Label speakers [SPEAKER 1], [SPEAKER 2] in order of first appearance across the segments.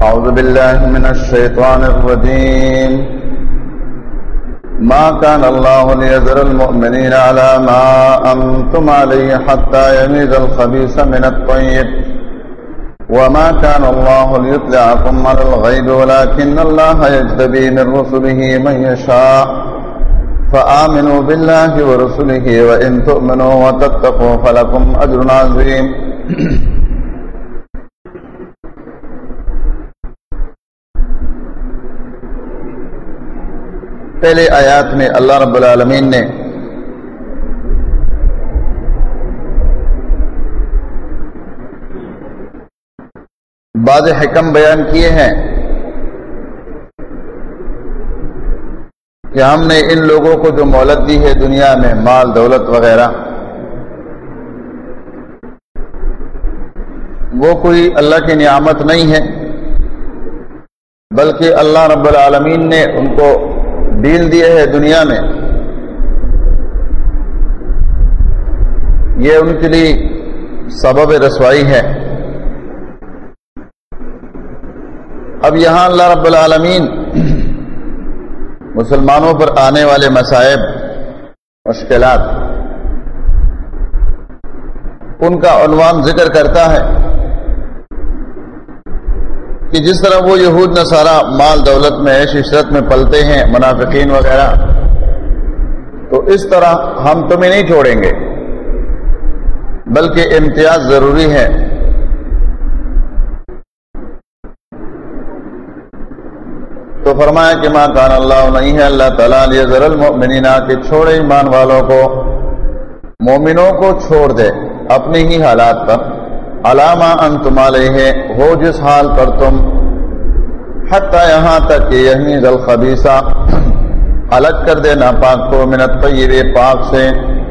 [SPEAKER 1] أعوذ بالله من الشيطان الرجيم. ما كان الله ليذر المؤمنين على ما أنتم عليه حتى يميز الخبيث من الطيب وما كان الله ليطلعكم على الغيب ولكن الله يجتبي من رسله من يشاء فآمنوا بالله ورسله وإن تؤمنوا وتتقوا فلكم أجر عظيم. پہلے آیات میں اللہ رب العالمین نے بعض حکم بیان کیے ہیں کہ ہم نے ان لوگوں کو جو مہلت دی ہے دنیا میں مال دولت وغیرہ، وہ کوئی اللہ کی نعمت نہیں ہے، بلکہ اللہ رب العالمین نے ان کو ڈیل دیے ہے دنیا میں. یہ ان کے لیے سبب رسوائی ہے. اب یہاں اللہ رب العالمین مسلمانوں پر آنے والے مصائب مشکلات ان کا عنوان ذکر کرتا ہے کہ جس طرح وہ یہود نصارہ مال دولت میں عیش عشرت میں پلتے ہیں، منافقین وغیرہ، تو اس طرح ہم تمہیں نہیں چھوڑیں گے، بلکہ امتیاز ضروری ہے. تو فرمایا کہ ما کان اللہ، نہیں ہے اللہ تعالیٰ لیذر المؤمنین کہ چھوڑے ایمان والوں کو، مومنوں کو چھوڑ دے اپنے ہی حالات پر، علامہ انتم علیہ ہو جس حال پر تم، حتی یہاں تک کہ یحمیز الخبیثہ الگ کر دے ناپاک کو، من الطیب پاک سے.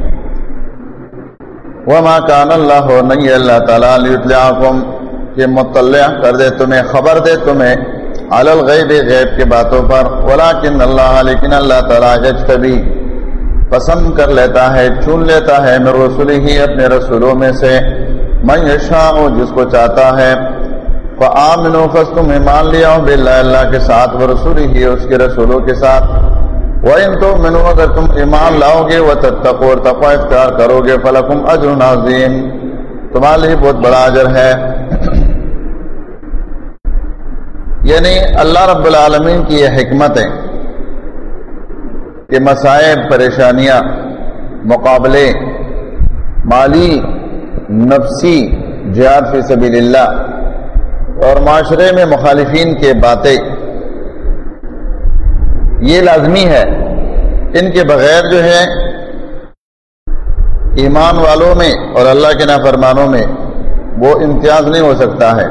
[SPEAKER 1] وما کان اللہ، نہیں اللہ تعالیٰ لیطلعکم کہ مطلع کر دے تمہیں، خبر دے تمہیں، علی الغیب غیب کے باتوں پر، ولکن اللہ، لیکن اللہ تعالیٰ یجتبی پسند کر لیتا ہے، چن لیتا ہے، من رسولہ اپنے رسولوں میں سے، من یشاء جس کو چاہتا ہے. فآمنوا پس تم ایمان لے آؤ، باللہ اللہ کے ساتھ، ورسولہ اس کے رسولوں کے ساتھ، وَإِن تُؤْمِنُوا اگر تم ایمان لاؤ گے، وَتَتَّقُوا اور تقوی اختیار کرو گے، فَلَكُمْ أَجْرٌ عَظِيمٌ تمہارے لیے بہت بڑا اجر ہے. یعنی اللہ رب العالمین کی یہ حکمت ہے کہ مصائب، پریشانیاں، مقابلے، مالی نفسی جہاد فی سبیل اللہ اور معاشرے میں مخالفین کے باتیں، یہ لازمی ہے. ان کے بغیر جو ہے ایمان والوں میں اور اللہ کے نافرمانوں میں وہ امتیاز نہیں ہو سکتا ہے.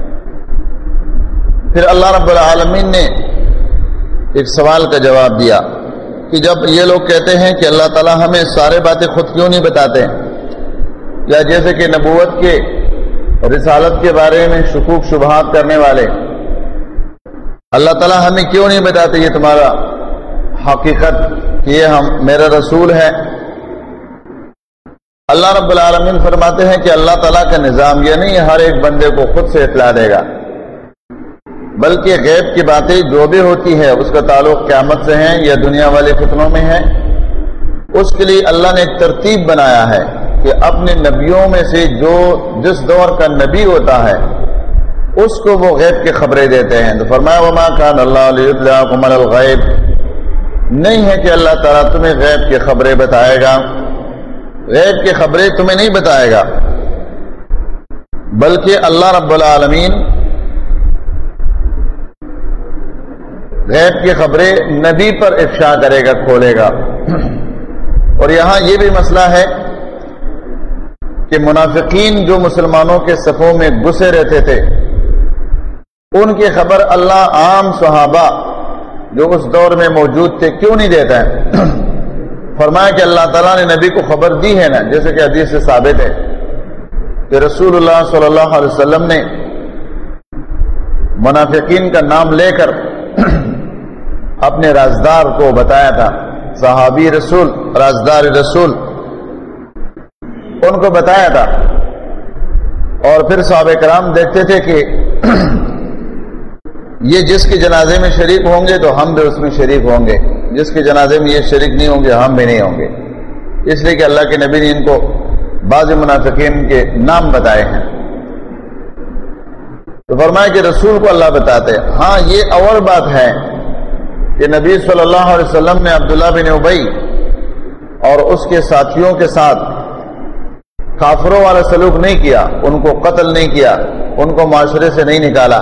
[SPEAKER 1] پھر اللہ رب العالمین نے ایک سوال کا جواب دیا کہ جب یہ لوگ کہتے ہیں کہ اللہ تعالیٰ ہمیں سارے باتیں خود کیوں نہیں بتاتے، یا جیسے کہ نبوت کے، رسالت کے بارے میں شکوک شبہات کرنے والے، اللہ تعالیٰ ہمیں کیوں نہیں بتاتے یہ تمہارا حقیقت کہ یہ میرا رسول ہے. اللہ رب العالمین فرماتے ہیں کہ اللہ تعالیٰ کا نظام یہ نہیں ہر ایک بندے کو خود سے اطلاع دے گا، بلکہ غیب کی باتیں جو بھی ہوتی ہے اس کا تعلق قیامت سے ہے یا دنیا والے فتنوں میں ہے، اس کے لیے اللہ نے ایک ترتیب بنایا ہے کہ اپنے نبیوں میں سے جو جس دور کا نبی ہوتا ہے اس کو وہ غیب کی خبریں دیتے ہیں. تو فرمایا وما کان اللہ لیطلعکم علی الغیب، نہیں ہے کہ اللہ تعالیٰ تمہیں غیب کی خبریں بتائے گا، غیب کی خبریں تمہیں نہیں بتائے گا، بلکہ اللہ رب العالمین غیب کی خبریں نبی پر افشا کرے گا، کھولے گا. اور یہاں یہ بھی مسئلہ ہے کہ منافقین جو مسلمانوں کے صفوں میں گھسے رہتے تھے، ان کی خبر اللہ عام صحابہ جو اس دور میں موجود تھے کیوں نہیں دیتا ہے؟ فرمایا کہ اللہ تعالیٰ نے نبی کو خبر دی ہے نا، جیسے کہ حدیث سے ثابت ہے کہ رسول اللہ صلی اللہ علیہ وسلم نے منافقین کا نام لے کر اپنے رازدار کو بتایا تھا، صحابی رسول، رازدار رسول، ان کو بتایا تھا. اور پھر صحابہ کرام دیکھتے تھے کہ یہ جس کے جنازے میں شریک ہوں گے تو ہم بھی اس میں شریک ہوں گے، جس کے جنازے میں یہ شریک نہیں ہوں گے ہم بھی نہیں ہوں گے، اس لیے کہ اللہ کے نبی نے ان کو بعض منافقین کے نام بتائے ہیں۔ تو فرمایا کہ رسول کو اللہ بتاتے۔ ہاں یہ اور بات ہے کہ نبی صلی اللہ علیہ وسلم نے عبداللہ بن ابی اور اس کے ساتھیوں کے ساتھ کافروں والا سلوک نہیں کیا، ان کو قتل نہیں کیا، ان کو معاشرے سے نہیں نکالا۔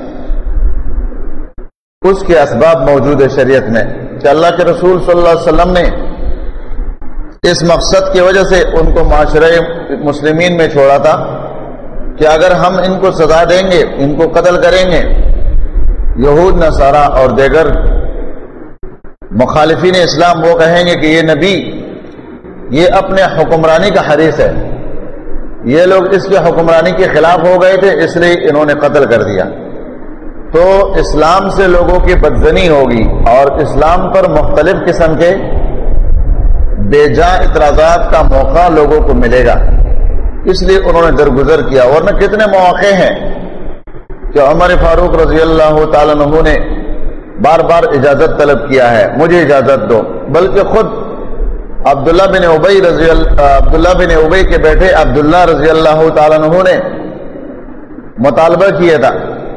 [SPEAKER 1] اس کے اسباب موجود ہے شریعت میں کہ اللہ کے رسول صلی اللہ علیہ وسلم نے اس مقصد کی وجہ سے ان کو معاشرے مسلمین میں چھوڑا تھا کہ اگر ہم ان کو سزا دیں گے، ان کو قتل کریں گے، یہود نصارہ اور دیگر مخالفین اسلام وہ کہیں گے کہ یہ نبی یہ اپنے حکمرانی کا حریص ہے، یہ لوگ اس کے حکمرانی کے خلاف ہو گئے تھے اس لیے انہوں نے قتل کر دیا۔ تو اسلام سے لوگوں کی بدظنی ہوگی اور اسلام پر مختلف قسم کے بے جا اعتراضات کا موقع لوگوں کو ملے گا، اس لیے انہوں نے درگزر کیا۔ ورنہ کتنے مواقع ہیں کہ عمر فاروق رضی اللہ تعالیٰ عنہ نے بار بار اجازت طلب کیا ہے، مجھے اجازت دو، بلکہ خود عبداللہ بن ابی کے بیٹے عبداللہ رضی اللہ تعالیٰ عنہ نے مطالبہ کیا تھا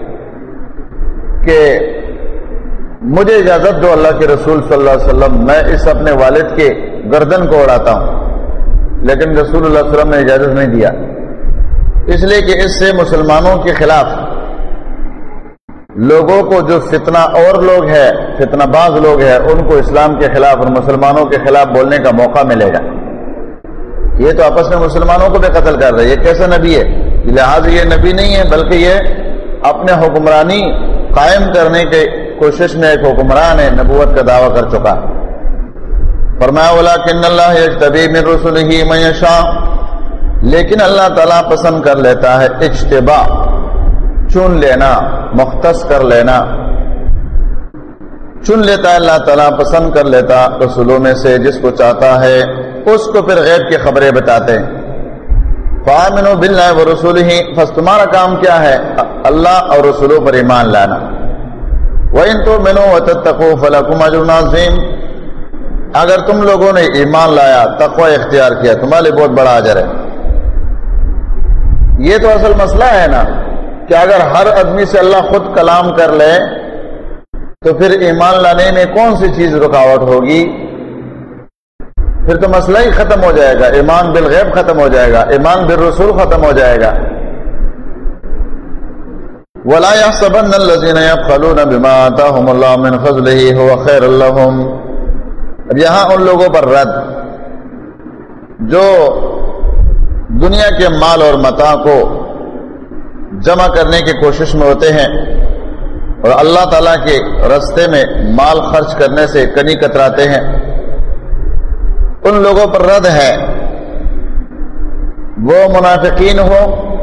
[SPEAKER 1] کہ مجھے اجازت دو اللہ کے رسول صلی اللہ علیہ وسلم، میں اس اپنے والد کے گردن کو اڑاتا ہوں، لیکن رسول اللہ صلی اللہ علیہ وسلم نے اجازت نہیں دیا، اس لیے کہ اس سے مسلمانوں کے خلاف لوگوں کو جو فتنہ اور لوگ ہیں، فتنہ باز لوگ ہیں، ان کو اسلام کے خلاف اور مسلمانوں کے خلاف بولنے کا موقع ملے گا۔ یہ تو آپس میں مسلمانوں کو بھی قتل کر رہے، یہ کیسا نبی ہے؟ لہٰذا یہ نبی نہیں ہے، بلکہ یہ اپنے حکمرانی قائم کرنے کے کوشش میں ایک حکمران ہے، نبوت کا دعویٰ کر چکا۔ فرمایا وَلَٰكِنَّ اللَّهَ يَجْتَبِي مِن رُّسُلِهِ مَن يَشَاءُ، لیکن اللہ تعالیٰ پسند کر لیتا ہے اجتباء، چن لینا، مختص کر لینا، چن لیتا ہے اللہ تعالیٰ، پسند کر لیتا رسولوں میں سے جس کو چاہتا ہے، اس کو پھر غیب کی خبریں بتاتے ہیں۔ فَآمِنُوا بِاللَّهِ وَرُسُولِهِ، بس تمہارا کام کیا ہے؟ اللہ اور رسولوں پر ایمان لانا۔ وَإِن تُؤْمِنُوا وَتَتَّقُوا فَلَكُمْ أَجْرٌ عَظِيمٌ، اگر تم لوگوں نے ایمان لایا، تقوی اختیار کیا، تمہارے لیے بہت بڑا اجر ہے۔ یہ تو اصل مسئلہ ہے نا کہ اگر ہر آدمی سے اللہ خود کلام کر لے تو پھر ایمان لانے میں کون سی چیز رکاوٹ ہوگی؟ پھر تو مسئلہ ہی ختم ہو جائے گا، ایمان بالغیب ختم ہو جائے گا، ایمان بالرسول ختم ہو جائے گا۔ وَلَا يَحْسَبَنَّ الَّذِينَ يَبْخَلُونَ بِمَا آتَاهُمُ اللَّهُ مِنْ فَضْلِهِ هُوَ خَيْرٌ لَّهُمْ، اب یہاں ان لوگوں پر رد جو دنیا کے مال اور متاع کو جمع کرنے کی کوشش میں ہوتے ہیں اور اللہ تعالیٰ کے راستے میں مال خرچ کرنے سے کنی کتراتے ہیں، ان لوگوں پر رد ہے، وہ منافقین ہو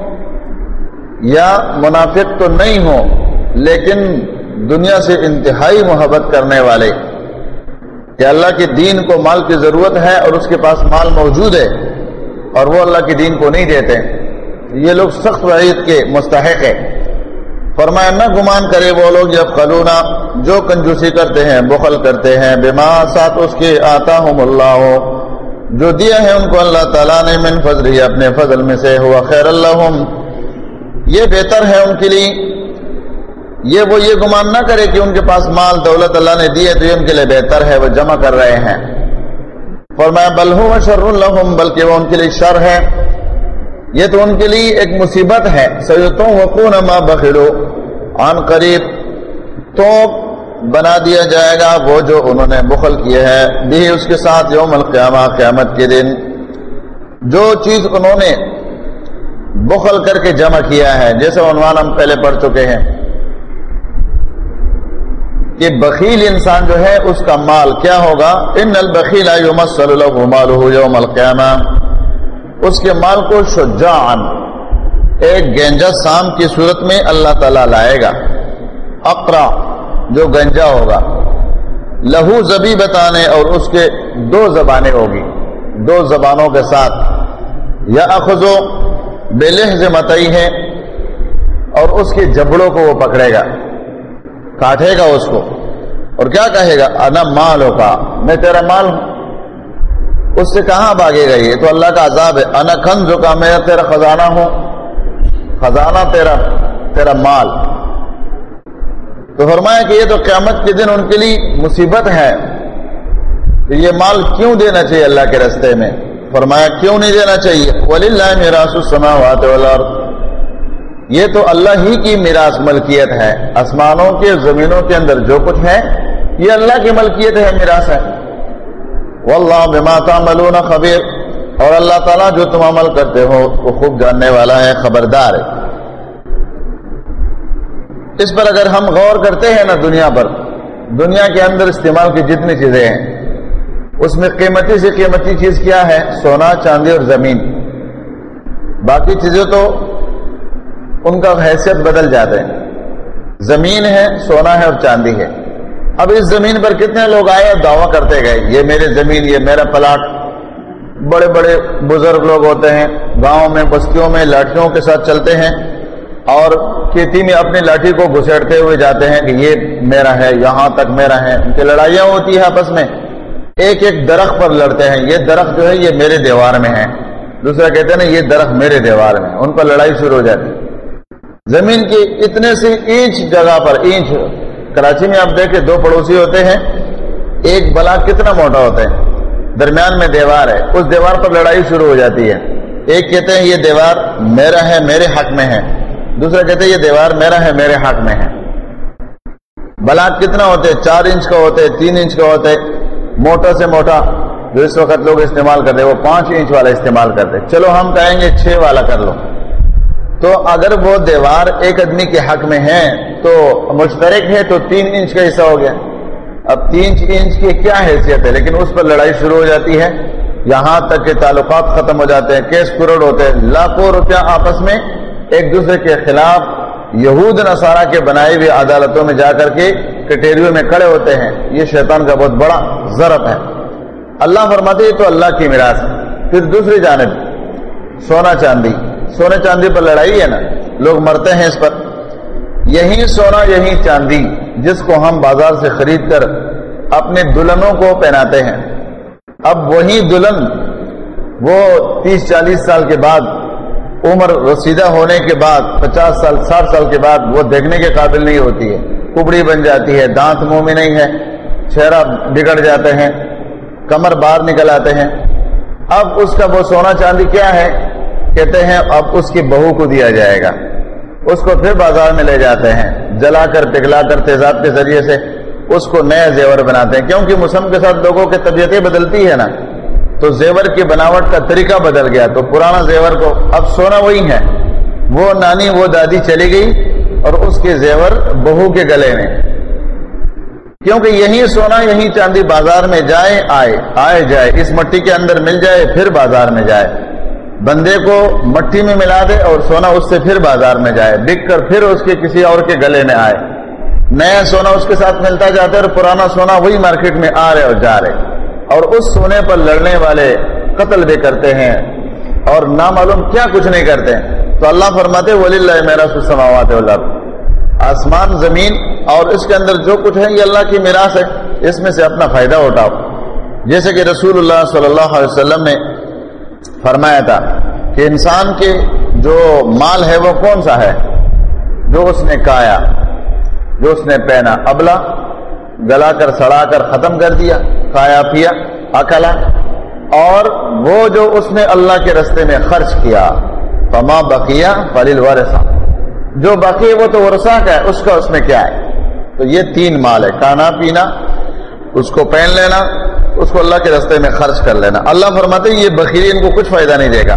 [SPEAKER 1] یا منافق تو نہیں ہو لیکن دنیا سے انتہائی محبت کرنے والے، کہ اللہ کے دین کو مال کی ضرورت ہے اور اس کے پاس مال موجود ہے اور وہ اللہ کے دین کو نہیں دیتے، یہ لوگ سخت وعید کے مستحق ہیں۔ فرمایا نہ گمان کرے وہ لوگ یبخلون، جو کنجوسی کرتے ہیں، بخل کرتے ہیں، بما ساتھ اس کے آتاہم اللہ، جو دیا ہے ان کو اللہ تعالیٰ نے، من فضلہ اپنے فضل میں سے، ہوا خیر لہم، یہ بہتر ہے ان کے لیے۔ وہ یہ گمان نہ کرے کہ ان کے پاس مال دولت اللہ نے دی ہے تو یہ ان کے لیے بہتر ہے، وہ جمع کر رہے ہیں۔ فرمایا بل هو شر لهم، بلکہ وہ ان کے لیے شر ہے، یہ تو ان کے لیے ایک مصیبت ہے۔ سیطوقون ما بخلوا، عن قریب تو بنا دیا جائے گا وہ جو انہوں نے بخل کیے ہے، بھی اس کے ساتھ یوم القیامہ، قیامت کے دن، جو چیز انہوں نے بخل کر کے جمع کیا ہے، جیسے عنوان ہم پہلے پڑھ چکے ہیں کہ بخیل انسان جو ہے اس کا مال کیا ہوگا؟ ان البخیل یمثل له ماله یوم القیامہ، اس کے مال کو شجاعن، ایک گینجا سام کی صورت میں اللہ تعالیٰ لائے گا، اقرا جو گنجا ہوگا، لہو زبیبتان، اور اس کے دو زبانیں ہوگی، دو زبانوں کے ساتھ، یاخذ بلحظ متیہ، اور اس کے جبڑوں کو وہ پکڑے گا، کاٹے گا اس کو اور کیا کہے گا انا مالو کا، میں تیرا مال ہوں. اس سے کہاں بھاگے گا؟ یہ تو اللہ کا عذاب ہے. انا کنزو کا، میں تیرا خزانہ ہوں، خزانہ تیرا مال. تو فرمایا کہ یہ تو قیامت کے دن ان کے لیے مصیبت ہے. تو یہ مال کیوں دینا چاہیے اللہ کے راستے میں؟ فرمایا کیوں نہیں دینا چاہیے؟ وَلِلَّهِ مِيرَاثُ السَّمَاوَاتِ وَالْأَرْضِ، یہ تو اللہ ہی کی میراث ملکیت ہے. آسمانوں کے زمینوں کے اندر جو کچھ ہے یہ اللہ کی ملکیت ہے، میراث ہے. واللہ بما تعملون خبیر، اور اللہ تعالیٰ جو تم عمل کرتے ہو وہ خوب جاننے والا ہے، خبردار ہے. اس پر اگر ہم غور کرتے ہیں نا، دنیا کے اندر استعمال کی جتنی چیزیں ہیں اس میں قیمتی سے قیمتی چیز کیا ہے؟ سونا، چاندی اور زمین. باقی چیزیں تو ان کا حیثیت بدل جاتے ہیں. زمین ہے، سونا ہے اور چاندی ہے. اب اس زمین پر کتنے لوگ آئے اور دعویٰ کرتے گئے یہ میرے زمین، یہ میرا پلاٹ. بڑے بڑے بزرگ لوگ ہوتے ہیں گاؤں میں، بستیوں میں لاٹھیوں کے ساتھ چلتے ہیں اور کھیتی میں اپنی لاٹھی کو گھسیٹتے ہوئے جاتے ہیں کہ یہ میرا ہے، یہاں تک میرا ہے. ان کی لڑائیاں ہوتی ہے آپس میں، ایک ایک درخت پر لڑتے ہیں. یہ درخت جو ہے یہ میرے دیوار میں ہے، دوسرا کہتے ہیں نا یہ درخت میرے دیوار میں. ان پر لڑائی شروع ہو جاتی. زمین کی اتنے سے اینچ جگہ پر، اینچ، کراچی میں آپ دیکھیں دو پڑوسی ہوتے ہیں، ایک بلاک کتنا موٹا ہوتا ہے، درمیان میں دیوار ہے، اس دیوار پر لڑائی شروع ہو جاتی ہے. ایک کہتے ہیں یہ دیوار میرا ہے، میرے حق میں ہے، دوسرا کہتے ہیں یہ دیوار میرا ہے، میرے حق میں ہے. بلاک کتنا ہوتے؟ 4 انچ کا ہوتے، 3 انچ کا ہوتے. موٹا سے موٹا جو اس وقت لوگ استعمال کرتے وہ 5 انچ والا استعمال کرتے. چلو ہم کہیں گے 6 والا کر لو. تو اگر وہ دیوار ایک آدمی کے حق میں ہے تو مشترک ہے تو 3 انچ کا حصہ ہو گیا. اب 3 انچ کی کیا حیثیت ہے، لیکن اس پر لڑائی شروع ہو جاتی ہے، یہاں تک کہ تعلقات ختم ہو جاتے ہیں، کیس کروڑ ہوتے ہیں، لاکھوں روپیہ آپس میں ایک دوسرے کے خلاف یہود نصارہ کے بنائے ہوئے عدالتوں میں جا کر کے کٹہریوں میں کھڑے ہوتے ہیں. یہ شیطان کا بہت بڑا ضرب ہے. اللہ فرماتے ہیں تو اللہ کی میراث. پھر دوسری جانب سونا چاندی، سونے چاندی پر لڑائی ہے نا، لوگ مرتے ہیں اس پر. یہی سونا یہی چاندی جس کو ہم بازار سے خرید کر اپنے دلہنوں کو پہناتے ہیں، اب وہی دلہن وہ 30-40 سال کے بعد، عمر رسیدہ ہونے کے بعد، 50 سال 60 سال کے بعد وہ دیکھنے کے قابل نہیں ہوتی ہے، کبڑی بن جاتی ہے، دانت منہ میں نہیں ہے، چہرہ بگڑ جاتے ہیں، کمر باہر نکل آتے ہیں. اب اس کا وہ سونا چاندی کیا ہے؟ کہتے ہیں اب اس کی بہو کو دیا جائے گا. اس کو پھر بازار میں لے جاتے ہیں، جلا کر پگھلا کر تیزاب کے ذریعے سے اس کو نیا زیور بناتے ہیں. کیونکہ موسم کے ساتھ لوگوں کی طبیعتیں بدلتی ہے نا، تو زیور کی بناوٹ کا طریقہ بدل گیا. تو پرانا زیور کو اب سونا وہی ہے، وہ نانی وہ دادی چلی گئی اور اس کے زیور بہو کے گلے میں. کیونکہ یہی سونا یہی چاندی بازار میں جائے آئے جائے، اس مٹی کے اندر مل جائے پھر بازار میں جائے. بندے کو مٹی میں ملا دے اور سونا اس سے پھر بازار میں جائے، بک کر پھر اس کے کسی اور کے گلے میں آئے. نیا سونا اس کے ساتھ ملتا جاتا ہے اور پرانا سونا وہی مارکیٹ میں آ رہے اور جا رہے. اور اس سونے پر لڑنے والے قتل بھی کرتے ہیں اور نامعلوم کیا کچھ نہیں کرتے ہیں. تو اللہ فرماتے وَلِلَّهِ مِيرَاثُ السَّمَاوَاتِ وَالْأَرْضِ، آسمان زمین اور اس کے اندر جو کچھ ہے یہ اللہ کی میراث ہے، اس میں سے اپنا فائدہ اٹھاؤ. جیسے کہ رسول اللہ صلی اللہ علیہ وسلم نے فرمایا تھا کہ انسان کے جو مال ہے وہ کون سا ہے؟ جو اس نے کھایا، جو اس نے پہنا، ابلا گلا کر سڑا کر ختم کر دیا، کھایا پیا اکلا، اور وہ جو اس نے اللہ کے راستے میں خرچ کیا، فما بقیہ فللورثہ، جو باقی ہے وہ تو ورثہ کا ہے، اس کا اس میں کیا ہے. تو یہ 3 مال ہے، کھانا پینا، اس کو پہن لینا، اس کو اللہ کے راستے میں خرچ کر لینا. اللہ فرماتے ہیں یہ بخیلی ان کو کچھ فائدہ نہیں دے گا،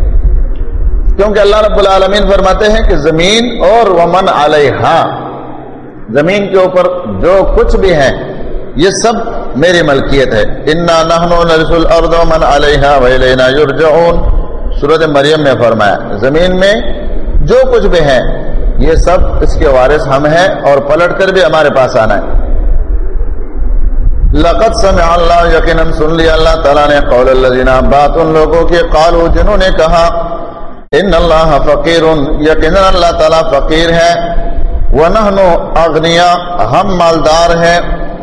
[SPEAKER 1] کیونکہ اللہ رب العالمین فرماتے ہیں کہ زمین اور ومن علیہا، زمین کے اوپر جو کچھ بھی ہے یہ سب میری ملکیت ہے. انا نحن نرث الارض ومن علیہا والینا یرجعون، سورۃ مریم میں فرمایا زمین میں جو کچھ بھی ہے یہ سب اس کے وارث ہم ہیں اور پلٹ کر بھی ہمارے پاس آنا ہے. لقد سمع اللہ، یقیناً سن لیا اللہ تعالیٰ نے، قول الذین، بات ان لوگوں کے، قالوا جنہوں نے کہا ان اللہ فقیر، یقیناً اللہ تعالیٰ فقیر ہے، وَنَحْنُ أَغْنِيَا، ہم مالدار ہیں.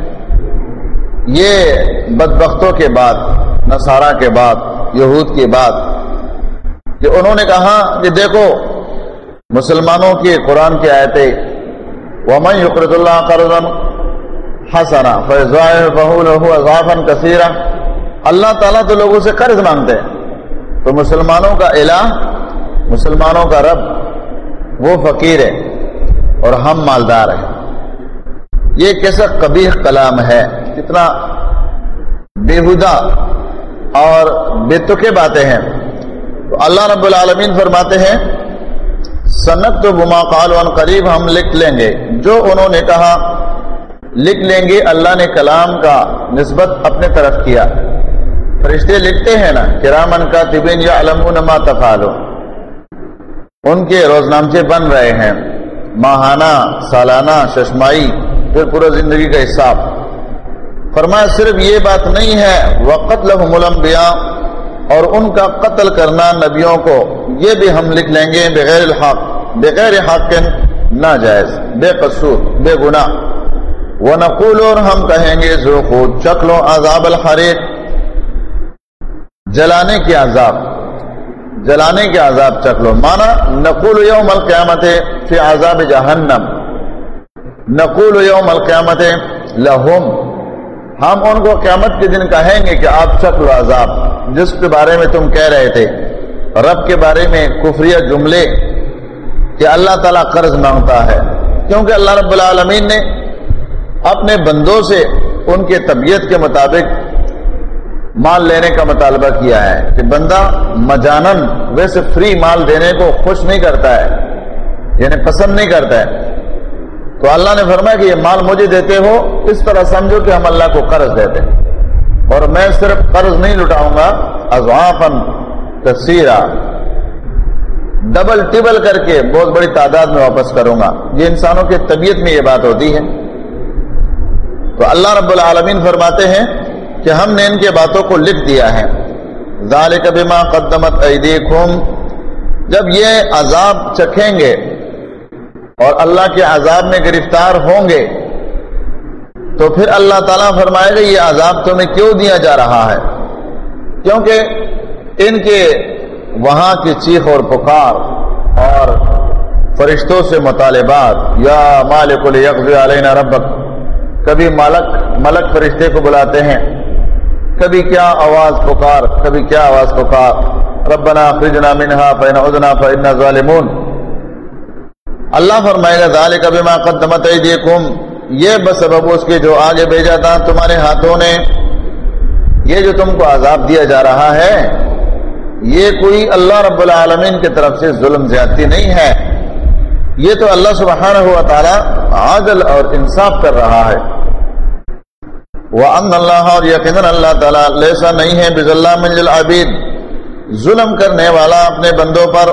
[SPEAKER 1] یہ بدبختوں کے بعد، نصارہ کے بعد، یہود کے بعد، کہ انہوں نے کہا کہ دیکھو مسلمانوں کی قرآن کی آیتیں، وَمَنْ يُقْرِضُ اللَّهَ قَرْضًا حَسَنًا فَيُضَاعِفَهُ لَهُ أَضْعَافًا كَثِيرًا. اللہ تعالیٰ تو لوگوں سے قرض مانگتے ہیں، تو مسلمانوں کا الہ، مسلمانوں کا رب وہ فقیر ہے اور ہم مالدار ہیں. یہ کیسا قبیح کلام ہے، کتنا بےہودہ اور بے تکے باتیں ہیں. تو اللہ رب العالمین فرماتے ہیں سنکتب ما قالوا عن قریب، ہم لکھ لیں گے جو انہوں نے کہا، لکھ لیں گے. اللہ نے کلام کا نسبت اپنے طرف کیا. فرشتے لکھتے ہیں نا، کرامن کاتبین یعلمون ما تفعلون، ان کے روزنامچے بن رہے ہیں، ماہانہ، سالانہ، ششمائی، پھر پورا زندگی کا حساب. فرمایا صرف یہ بات نہیں ہے، وَقَتْلَهُمُ الْأَنْبِيَاءُ، اور ان کا قتل کرنا نبیوں کو، یہ بھی ہم لکھ لیں گے، بغیر الحق، بغیر حق، ناجائز، بے قصور، بے گناہ. وَنَقُولُ، اور ہم کہیں گے، ذُوقُوا، چکھ لو عذاب الحریق، جلانے کی عذاب، جلانے کے عذاب چکھ لو. مانا نقول یوم القیامت فی عذاب جہنم، نقول یوم القیامت لہم، ہم ان کو قیامت کے دن کہیں گے کہ آپ چکھ لو عذاب جس کے بارے میں تم کہہ رہے تھے، رب کے بارے میں کفریہ جملے کہ اللہ تعالیٰ قرض مانگتا ہے. کیونکہ اللہ رب العالمین نے اپنے بندوں سے ان کے طبیعت کے مطابق مال لینے کا مطالبہ کیا ہے کہ بندہ مجانن ویسے فری مال دینے کو خوش نہیں کرتا ہے، یعنی پسند نہیں کرتا ہے. تو اللہ نے فرمایا کہ یہ مال مجھے دیتے ہو، اس طرح سمجھو کہ ہم اللہ کو قرض دیتے ہیں، اور میں صرف قرض نہیں لٹاؤں گا، اضعافاً کثیرا، ڈبل ٹبل کر کے بہت بڑی تعداد میں واپس کروں گا. یہ انسانوں کی طبیعت میں یہ بات ہوتی ہے. تو اللہ رب العالمین فرماتے ہیں کہ ہم نے ان کے باتوں کو لکھ دیا ہے. ذالک بما قدمت ایدیکم، جب یہ عذاب چکھیں گے اور اللہ کے عذاب میں گرفتار ہوں گے تو پھر اللہ تعالیٰ فرمائے گا یہ عذاب تمہیں کیوں دیا جا رہا ہے؟ کیونکہ ان کے وہاں کی چیخ اور پکار اور فرشتوں سے مطالبات، یا مالک لیقضی علینا ربک، کبھی ملک فرشتے کو بلاتے ہیں، کبھی کیا آواز پکار، کبھی کیا آواز پکار، ربنا اخرجنا منہا فإن عدنا فإنا ظالمون. اللہ فرمائے گا ذالک بما قدمت ایدیکم، یہ بسبب اس کے جو آگے بھیجا تھا تمہارے ہاتھوں نے. یہ جو تم کو عذاب دیا جا رہا ہے یہ کوئی اللہ رب العالمین کی طرف سے ظلم زیادتی نہیں ہے، یہ تو اللہ سبحانہ و تعالی عادل اور انصاف کر رہا ہے. وَأَنَّ اللَّهَ، اور یقیناً اللہ تعالیٰ، لیسا نہیں ہے بِظَلَّامٍ لِلْعَبِيدِ، ظلم کرنے والا اپنے بندوں پر،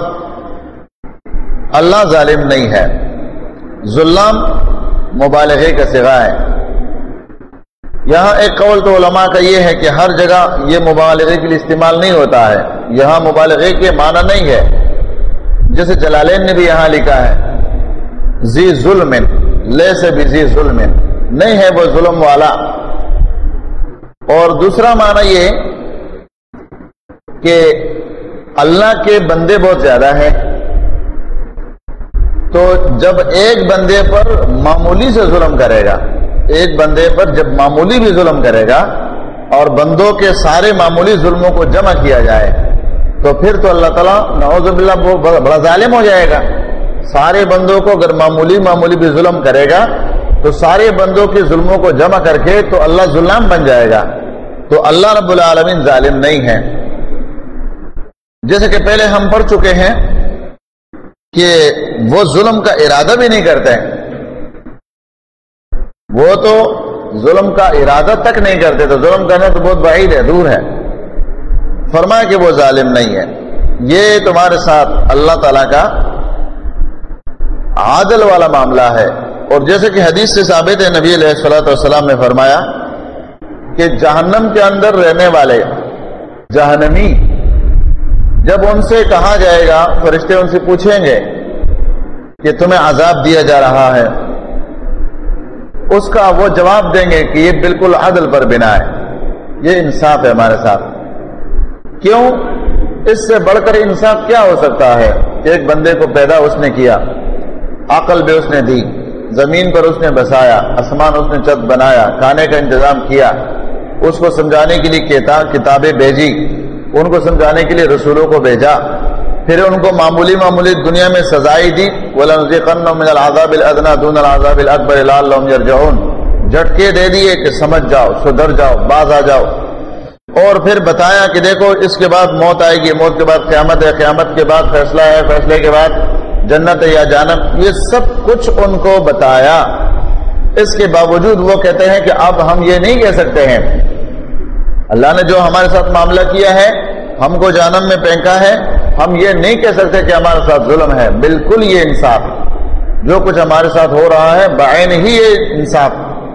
[SPEAKER 1] اللہ ظالم نہیں ہے. ظلم مبالغے کا صیغہ ہے. یہاں ایک قول تو علماء کا یہ ہے کہ ہر جگہ یہ مبالغے کے لیے استعمال نہیں ہوتا ہے، یہاں مبالغے کے معنی نہیں ہے. جیسے جلالین نے بھی یہاں لکھا ہے ذی ظلم، لیس بذی ظلم، نہیں ہے وہ ظلم والا. اور دوسرا معنی یہ کہ اللہ کے بندے بہت زیادہ ہیں، تو جب ایک بندے پر معمولی سے ظلم کرے گا، ایک بندے پر جب معمولی بھی ظلم کرے گا اور بندوں کے سارے معمولی ظلموں کو جمع کیا جائے تو پھر تو اللہ تعالیٰ نعوذ باللہ وہ بڑا ظالم ہو جائے گا. سارے بندوں کو اگر معمولی بھی ظلم کرے گا تو سارے بندوں کے ظلموں کو جمع کر کے تو اللہ ظلم بن جائے گا. تو اللہ رب العالمین ظالم نہیں ہے. جیسے کہ پہلے ہم پڑھ چکے ہیں کہ وہ ظلم کا ارادہ بھی نہیں کرتے ہیں، وہ تو ظلم کا ارادہ تک نہیں کرتے، تو ظلم کرنا تو بہت بعید ہے، دور ہے. فرمایا کہ وہ ظالم نہیں ہے. یہ تمہارے ساتھ اللہ تعالیٰ کا عادل والا معاملہ ہے. اور جیسے کہ حدیث سے ثابت ہے، نبی علیہ الصلوۃ والسلام نے فرمایا کہ جہنم کے اندر رہنے والے جہنمی، جب ان سے کہا جائے گا، فرشتے ان سے پوچھیں گے کہ تمہیں عذاب دیا جا رہا ہے، اس کا وہ جواب دیں گے کہ یہ بالکل عدل پر بنا ہے، یہ انصاف ہے ہمارے ساتھ۔ کیوں؟ اس سے بڑھ کر انصاف کیا ہو سکتا ہے کہ ایک بندے کو پیدا اس نے کیا، عقل بھی اس نے دی، زمین پر اس نے بسایا، آسمان اس نے چھت بنایا، کھانے کا انتظام کیا، اس کو سمجھانے کے لیے کتابیں بھیجی، ان کو سمجھانے کے لیے رسولوں کو بھیجا، پھر ان کو معمولی دنیا میں سزائیں دی، وَلَنُذِيقَنَّهُم مِّنَ الْعَذَابِ الْأَدْنَىٰ دُونَ الْعَذَابِ الْأَكْبَرِ لَعَلَّهُمْ يَرْجِعُونَ، جھٹکے دے دیے کہ سمجھ جاؤ، سدھر جاؤ، باز آ جاؤ، اور پھر بتایا کہ دیکھو اس کے بعد موت آئے گی، موت کے بعد قیامت ہے، قیامت کے بعد فیصلہ ہے، فیصلے کے بعد جنت ہے یا جہنم، یہ سب کچھ ان کو بتایا۔ اس کے باوجود وہ کہتے ہیں کہ اب ہم یہ نہیں کہہ سکتے ہیں، اللہ نے جو ہمارے ساتھ معاملہ کیا ہے، ہم کو جہنم میں پھینکا ہے، ہم یہ نہیں کہہ سکتے کہ ہمارے ساتھ ظلم ہے، بالکل یہ انصاف، جو کچھ ہمارے ساتھ ہو رہا ہے بعین ہی یہ انصاف۔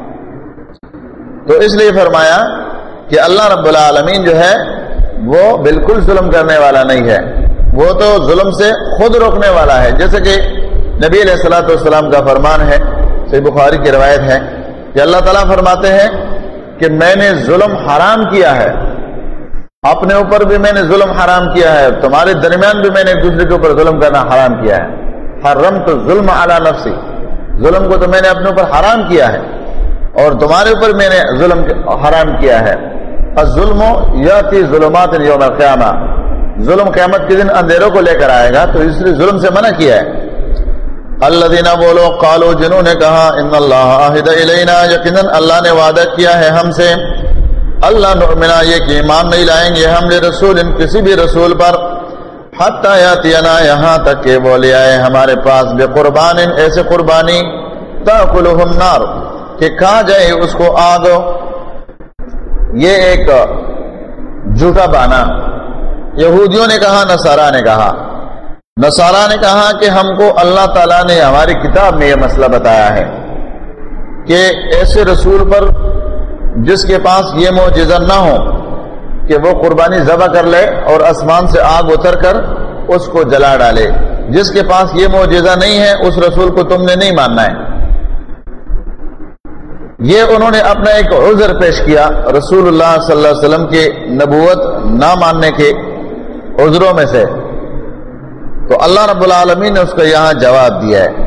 [SPEAKER 1] تو اس لیے فرمایا کہ اللہ رب العالمین جو ہے وہ بالکل ظلم کرنے والا نہیں ہے، وہ تو ظلم سے خود روکنے والا ہے۔ جیسے کہ نبی علیہ الصلوۃ والسلام کا فرمان ہے، صحیح بخاری کی روایت ہے کہ اللہ تعالیٰ فرماتے ہیں کہ میں نے ظلم حرام کیا ہے، اپنے اوپر بھی میں نے ظلم حرام کیا ہے، تمہارے درمیان بھی میں نے ایک دوسرے کے اوپر ظلم کرنا حرام کیا ہے۔ حرمت الظلم علی نفسی، ظلم کو تو میں نے اپنے اوپر حرام کیا ہے اور تمہارے اوپر میں نے ظلم حرام کیا ہے۔ الظلم یاتی ظلمات یوم القیامہ، ظلم قیامت کے دن اندھیروں کو لے کر آئے گا، تو اس لیے ظلم سے منع کیا ہے۔ الذین بولو قالو، جنہوں نے کہا ان اللہ عہد الینا، یقیناً اللہ نے وعدہ کیا ہے ہم سے، اللہ نؤمنا، یہ کہ ایمان نہیں لائیں گے ہم لرسول، کسی بھی رسول پر، حتی یاتینا، یہاں تک کہ وہ لے آئے ہمارے پاس، بقربان، ایسے قربانی، تاکلہ النار، کہ کھا جائے اس کو آگ۔ یہ ایک جھوٹا بہانہ یہودیوں نے کہا، نصارہ نے کہا۔ نصارہ نے کہا کہ ہم کو اللہ تعالیٰ نے ہماری کتاب میں یہ مسئلہ بتایا ہے کہ ایسے رسول پر جس کے پاس یہ معجزہ نہ ہو کہ وہ قربانی ذبح کر لے اور آسمان سے آگ اتر کر اس کو جلا ڈالے، جس کے پاس یہ معجزہ نہیں ہے اس رسول کو تم نے نہیں ماننا ہے۔ یہ انہوں نے اپنا ایک عذر پیش کیا رسول اللہ صلی اللہ علیہ وسلم کے نبوت نہ ماننے کے عذروں میں سے، تو اللہ رب العالمین نے اس کا یہاں جواب دیا ہے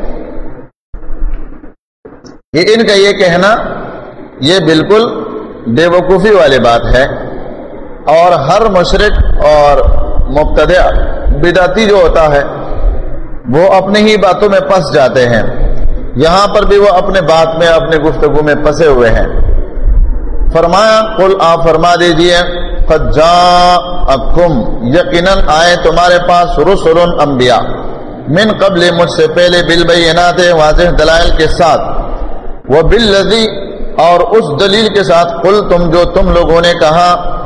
[SPEAKER 1] کہ ان کا یہ کہنا یہ بالکل بے وقوفی والی بات ہے، اور ہر مشرک اور مبتدع بدعتی جو ہوتا ہے وہ اپنی ہی باتوں میں پھنس جاتے ہیں، یہاں پر بھی وہ اپنے بات میں، اپنے گفتگو میں پھنسے ہوئے ہیں۔ فرمایا قل، آپ فرما دیجئے، قد جاءکم، یقیناً آئے تمہارے پاس، رسل، انبیاء، من قبل، مجھ سے پہلے، بالبینات، واضح دلائل کے ساتھ، وبالذی، اور اس دلیل کے ساتھ، قل، تم، جو تم لوگوں نے کہا،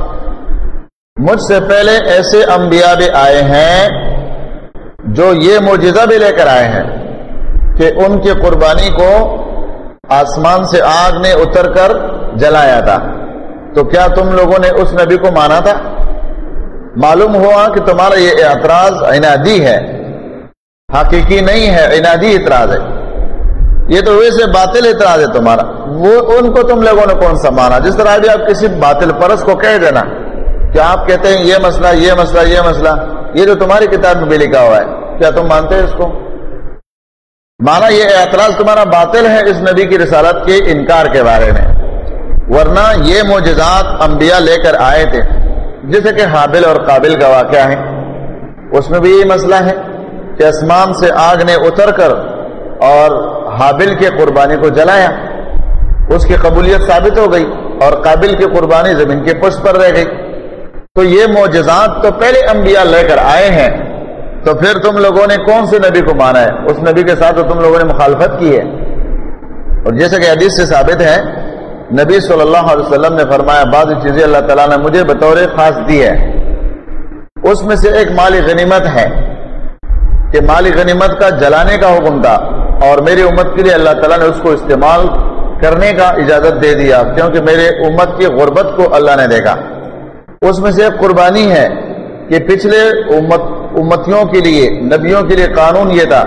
[SPEAKER 1] مجھ سے پہلے ایسے انبیاء بھی آئے ہیں جو یہ معجزہ بھی لے کر آئے ہیں کہ ان کی قربانی کو آسمان سے آگ نے اتر کر جلایا تھا، تو کیا تم لوگوں نے اس نبی کو مانا تھا؟ معلوم ہوا کہ تمہارا یہ اعتراض عنادی ہے، حقیقی نہیں ہے، عنادی اعتراض ہے، یہ تو ویسے باطل اعتراض ہے تمہارا، وہ ان کو تم لوگوں نے کون سا مانا؟ جس طرح بھی آپ کسی باطل پرست کو کہہ دینا کہ آپ کہتے ہیں یہ مسئلہ، یہ مسئلہ، یہ مسئلہ، یہ جو تمہاری کتاب میں بھی لکھا ہوا ہے، کیا تم مانتے ہیں اس کو؟ مانا یہ اعتراض تمہارا باطل ہے اس نبی کی رسالت کے انکار کے بارے میں، ورنہ یہ معجزات انبیاء لے کر آئے تھے، جیسے کہ حابل اور قابل کا واقعہ ہے، اس میں بھی یہ مسئلہ ہے کہ آسمان سے آگ نے اتر کر اور حابل کے قربانی کو جلایا، اس کی قبولیت ثابت ہو گئی، اور قابل کی قربانی زمین کے پشت پر رہ گئی۔ تو یہ معجزات تو پہلے انبیاء لے کر آئے ہیں، تو پھر تم لوگوں نے کون سے نبی کو مانا ہے؟ اس نبی کے ساتھ تو تم لوگوں نے مخالفت کی ہے۔ اور جیسے کہ حدیث سے ثابت ہے، نبی صلی اللہ علیہ وسلم نے فرمایا بعض چیزیں اللہ تعالیٰ نے مجھے بطور خاص دی ہے، اس میں سے ایک مال غنیمت ہے کہ مال غنیمت کا جلانے کا حکم تھا، اور میری امت کے لیے اللہ تعالیٰ نے اس کو استعمال کرنے کا اجازت دے دیا، کیونکہ میرے امت کی غربت کو اللہ نے دیکھا۔ اس میں سے ایک قربانی ہے کہ پچھلے امتیوں کے لیے، نبیوں کے لیے قانون یہ تھا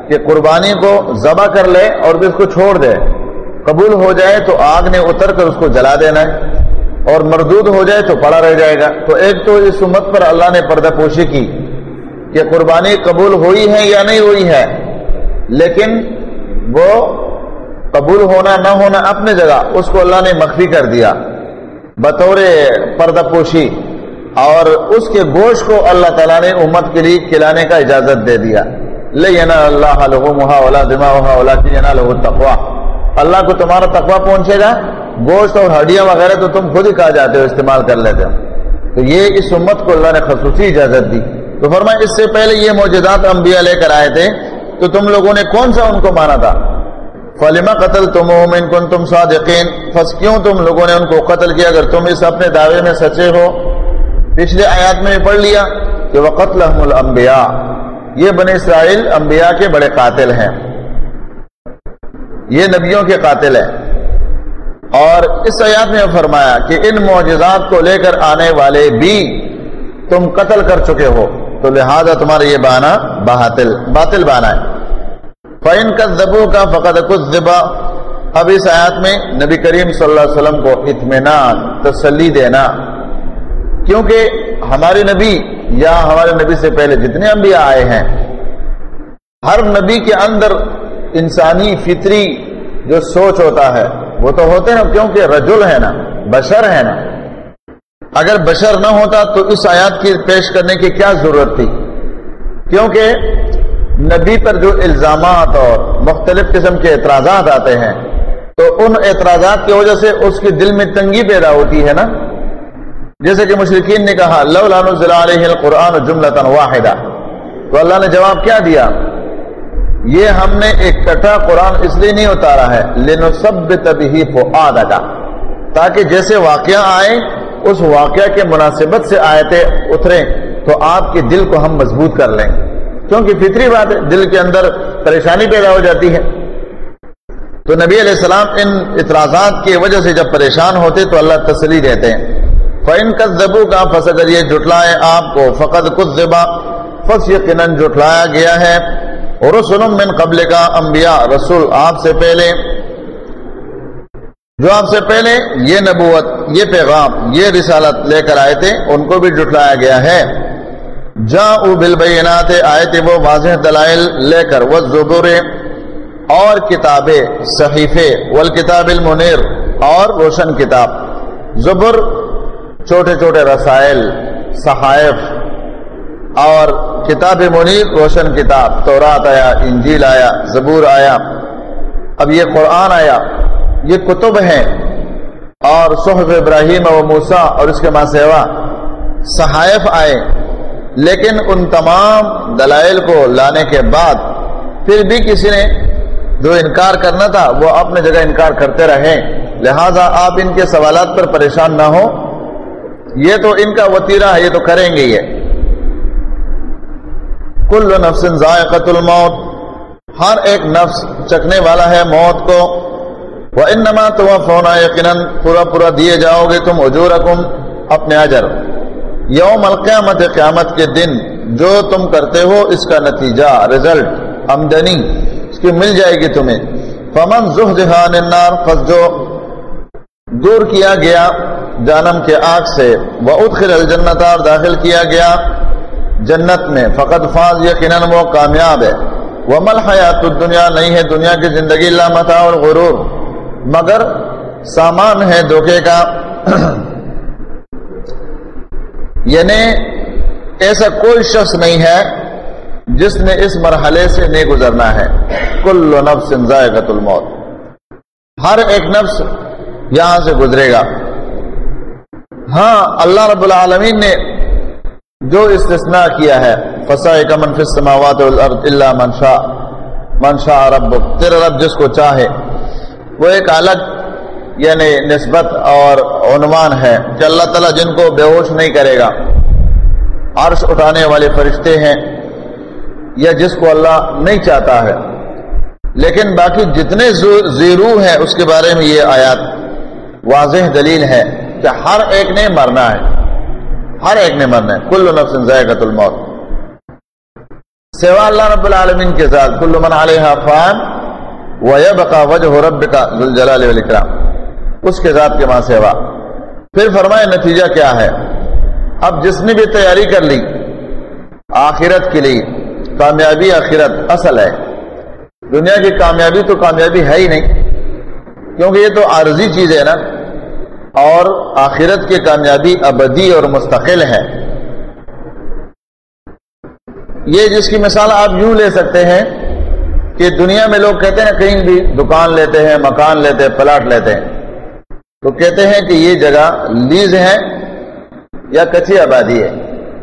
[SPEAKER 1] کہ قربانی کو ذبح کر لے اور پھر اس کو چھوڑ دے، قبول ہو جائے تو آگ نے اتر کر اس کو جلا دینا ہے، اور مردود ہو جائے تو پڑا رہ جائے گا۔ تو ایک تو اس امت پر اللہ نے پردہ پوشی کی کہ قربانی قبول ہوئی ہے یا نہیں ہوئی ہے، لیکن وہ قبول ہونا نہ ہونا اپنے جگہ، اس کو اللہ نے مخفی کر دیا بطور پردہ پوشی، اور اس کے گوشت کو اللہ تعالیٰ نے امت کے لیے کھلانے کا اجازت دے دیا۔ لَن يَنَالَ اللَّهَ لُحُومُهَا وَلَا دِمَاؤُهَا وَلَٰكِن يَنَالُهُ التَّقْوَىٰ، اللہ کو تمہارا تقویٰ پہنچے گا، گوشت اور ہڈیاں وغیرہ تو تم خود ہی کھا جاتے ہو، استعمال کر لیتے ہو، تو یہ اس امت کو اللہ نے خصوصی اجازت دی۔ تو فرمایا اس سے پہلے یہ معجزات انبیاء لے کر آئے تھے، تو تم لوگوں نے کون سا ان کو مانا تھا؟ فَلِمَ قَتَلْتُمُوهُمْ إِن كُنتُمْ صَادِقِينَ، پس کیوں تم لوگوں نے ان کو قتل کیا اگر تم اس اپنے دعوے میں سچے ہو؟ پچھلے آیات میں پڑھ لیا کہ وَقَتْلَهُمُ الْأَنبِيَاء، یہ بنی اسرائیل انبیاء کے بڑے قاتل ہیں، یہ نبیوں کے قاتل ہیں۔ اور اس آیات میں فرمایا کہ ان معجزات کو لے کر آنے والے بھی تم قتل کر چکے ہو، تو لہذا تمہارا یہ بہانہ باطل بہانہ ہے۔ فَإِن كَذَّبُوكَ فَقَدْ كُذِّبَ، اب اس آیات میں نبی کریم صلی اللہ علیہ وسلم کو اطمینان، تسلی دینا، کیونکہ ہمارے نبی یا ہمارے نبی سے پہلے جتنے انبیاء آئے ہیں، ہر نبی کے اندر انسانی فطری جو سوچ ہوتا ہے وہ تو ہوتے نا، کیونکہ رجل ہے نا، بشر ہے نا۔ اگر بشر نہ ہوتا تو اس آیات کی پیش کرنے کی کیا ضرورت تھی؟ کیونکہ نبی پر جو الزامات اور مختلف قسم کے اعتراضات آتے ہیں، تو ان اعتراضات کی وجہ سے اس کے دل میں تنگی پیدا ہوتی ہے نا۔ جیسے کہ مشرکین نے کہا لولا نزل علیہ القرآن جملۃ واحدہ، تو اللہ نے جواب کیا دیا؟ یہ ہم نے ایک کٹا قرآن اس لیے نہیں اتارا ہے لنثبت بہ فؤادک، تاکہ جیسے واقعہ آئے اس واقعہ کے مناسبت سے آیتیں اتریں تو آپ کے دل کو ہم مضبوط کر لیں، کیونکہ فطری بات ہے، دل کے اندر پریشانی پیدا ہو جاتی ہے۔ تو نبی علیہ السلام ان اعتراضات کی وجہ سے جب پریشان ہوتے تو اللہ تسلی دیتے ہیں۔ فَإِن كَذَّبُوكَ، پس اگر یہ جھٹلائے آپ کو، فَقَدْ كُذِّبَ، پس یقیناً جھٹلایا گیا ہے، رُسُلٌ مِّن قَبْلِكَ، انبیاء رسول آپ سے پہلے، جو آپ سے پہلے یہ نبوت، یہ پیغام، یہ رسالت لے کر آئے تھے، ان کو بھی جھٹلایا گیا ہے۔ جاءوا بالبینات، آئے تھے وہ واضح دلائل لے کر، والزبر، اور کتابیں، صحیفے، والکتاب المنیر، اور روشن کتاب۔ زبر چھوٹے چھوٹے رسائل، صحائف، اور کتاب منیر روشن کتاب، تورات آیا، انجیل آیا، زبور آیا، اب یہ قرآن آیا، یہ کتب ہیں، اور صحف ابراہیم و موسیٰ اور اس کے ماں سیوا صحائف آئے، لیکن ان تمام دلائل کو لانے کے بعد پھر بھی کسی نے جو انکار کرنا تھا وہ اپنے جگہ انکار کرتے رہے، لہذا آپ ان کے سوالات پر پریشان نہ ہو، یہ تو ان کا وتیرہ ہے، یہ تو کریں گے یہ۔ کل نفس ذائقۃ الموت، ہر ایک نفس چکھنے والا ہے موت کو۔ وانما توفون، یقیناً پورا دیے جاؤ گے تم، اجورکم، اپنے اجر، یوم القیامت، قیامت کے دن، جو تم کرتے ہو اس کا نتیجہ، رزلٹ، آمدنی اس کی مل جائے گی تمہیں۔ فمن زحزح عن النار، پس جو دور کیا گیا جہنم کے آگ سے، وادخل الجنت، اور داخل کیا گیا جنت میں، فقد فاز، یقیناً وہ کامیاب ہے۔ وما الحیات الدنیا، نہیں ہے دنیا کی زندگی، الا متاع الغرور، مگر سامان ہے دھوکے کا۔ یعنی ایسا کوئی شخص نہیں ہے جس نے اس مرحلے سے نہیں گزرنا ہے۔ کل نفس ذائقۃ الموت، ہر ایک نفس یہاں سے گزرے گا۔ ہاں اللہ رب العالمین نے جو استثناء کیا ہے، فصائق من فی السماوات والارض الا من شاء ربک، تیرا رب جس کو چاہے، وہ ایک الگ یعنی نسبت اور عنوان ہے کہ اللہ تعالیٰ جن کو بے ہوش نہیں کرے گا، عرش اٹھانے والے فرشتے ہیں، یا جس کو اللہ نہیں چاہتا ہے۔ لیکن باقی جتنے زیرو ہیں اس کے بارے میں یہ آیات واضح دلیل ہے کہ ہر ایک نے مرنا ہے، ہر ایک نے مرنا ہے۔ کل نفس ذائقۃ الموت، سوا اللہ رب العالمین کے ذات، کل من علیہا فان ویبقى وجہ ربک ذو الجلال والاکرام، اس کے ذات کے ماں سوا۔ پھر فرمائے نتیجہ کیا ہے؟ اب جس نے بھی تیاری کر لی آخرت کے لیے، کامیابی آخرت اصل ہے، دنیا کی کامیابی تو کامیابی ہے ہی نہیں، کیونکہ یہ تو عارضی چیز ہے نا، اور آخرت کی کامیابی ابدی اور مستقل ہے۔ یہ جس کی مثال آپ یوں لے سکتے ہیں کہ دنیا میں لوگ کہتے ہیں کہیں بھی دکان لیتے ہیں، مکان لیتے ہیں، پلاٹ لیتے ہیں، تو کہتے ہیں کہ یہ جگہ لیز ہے یا کچی آبادی ہے۔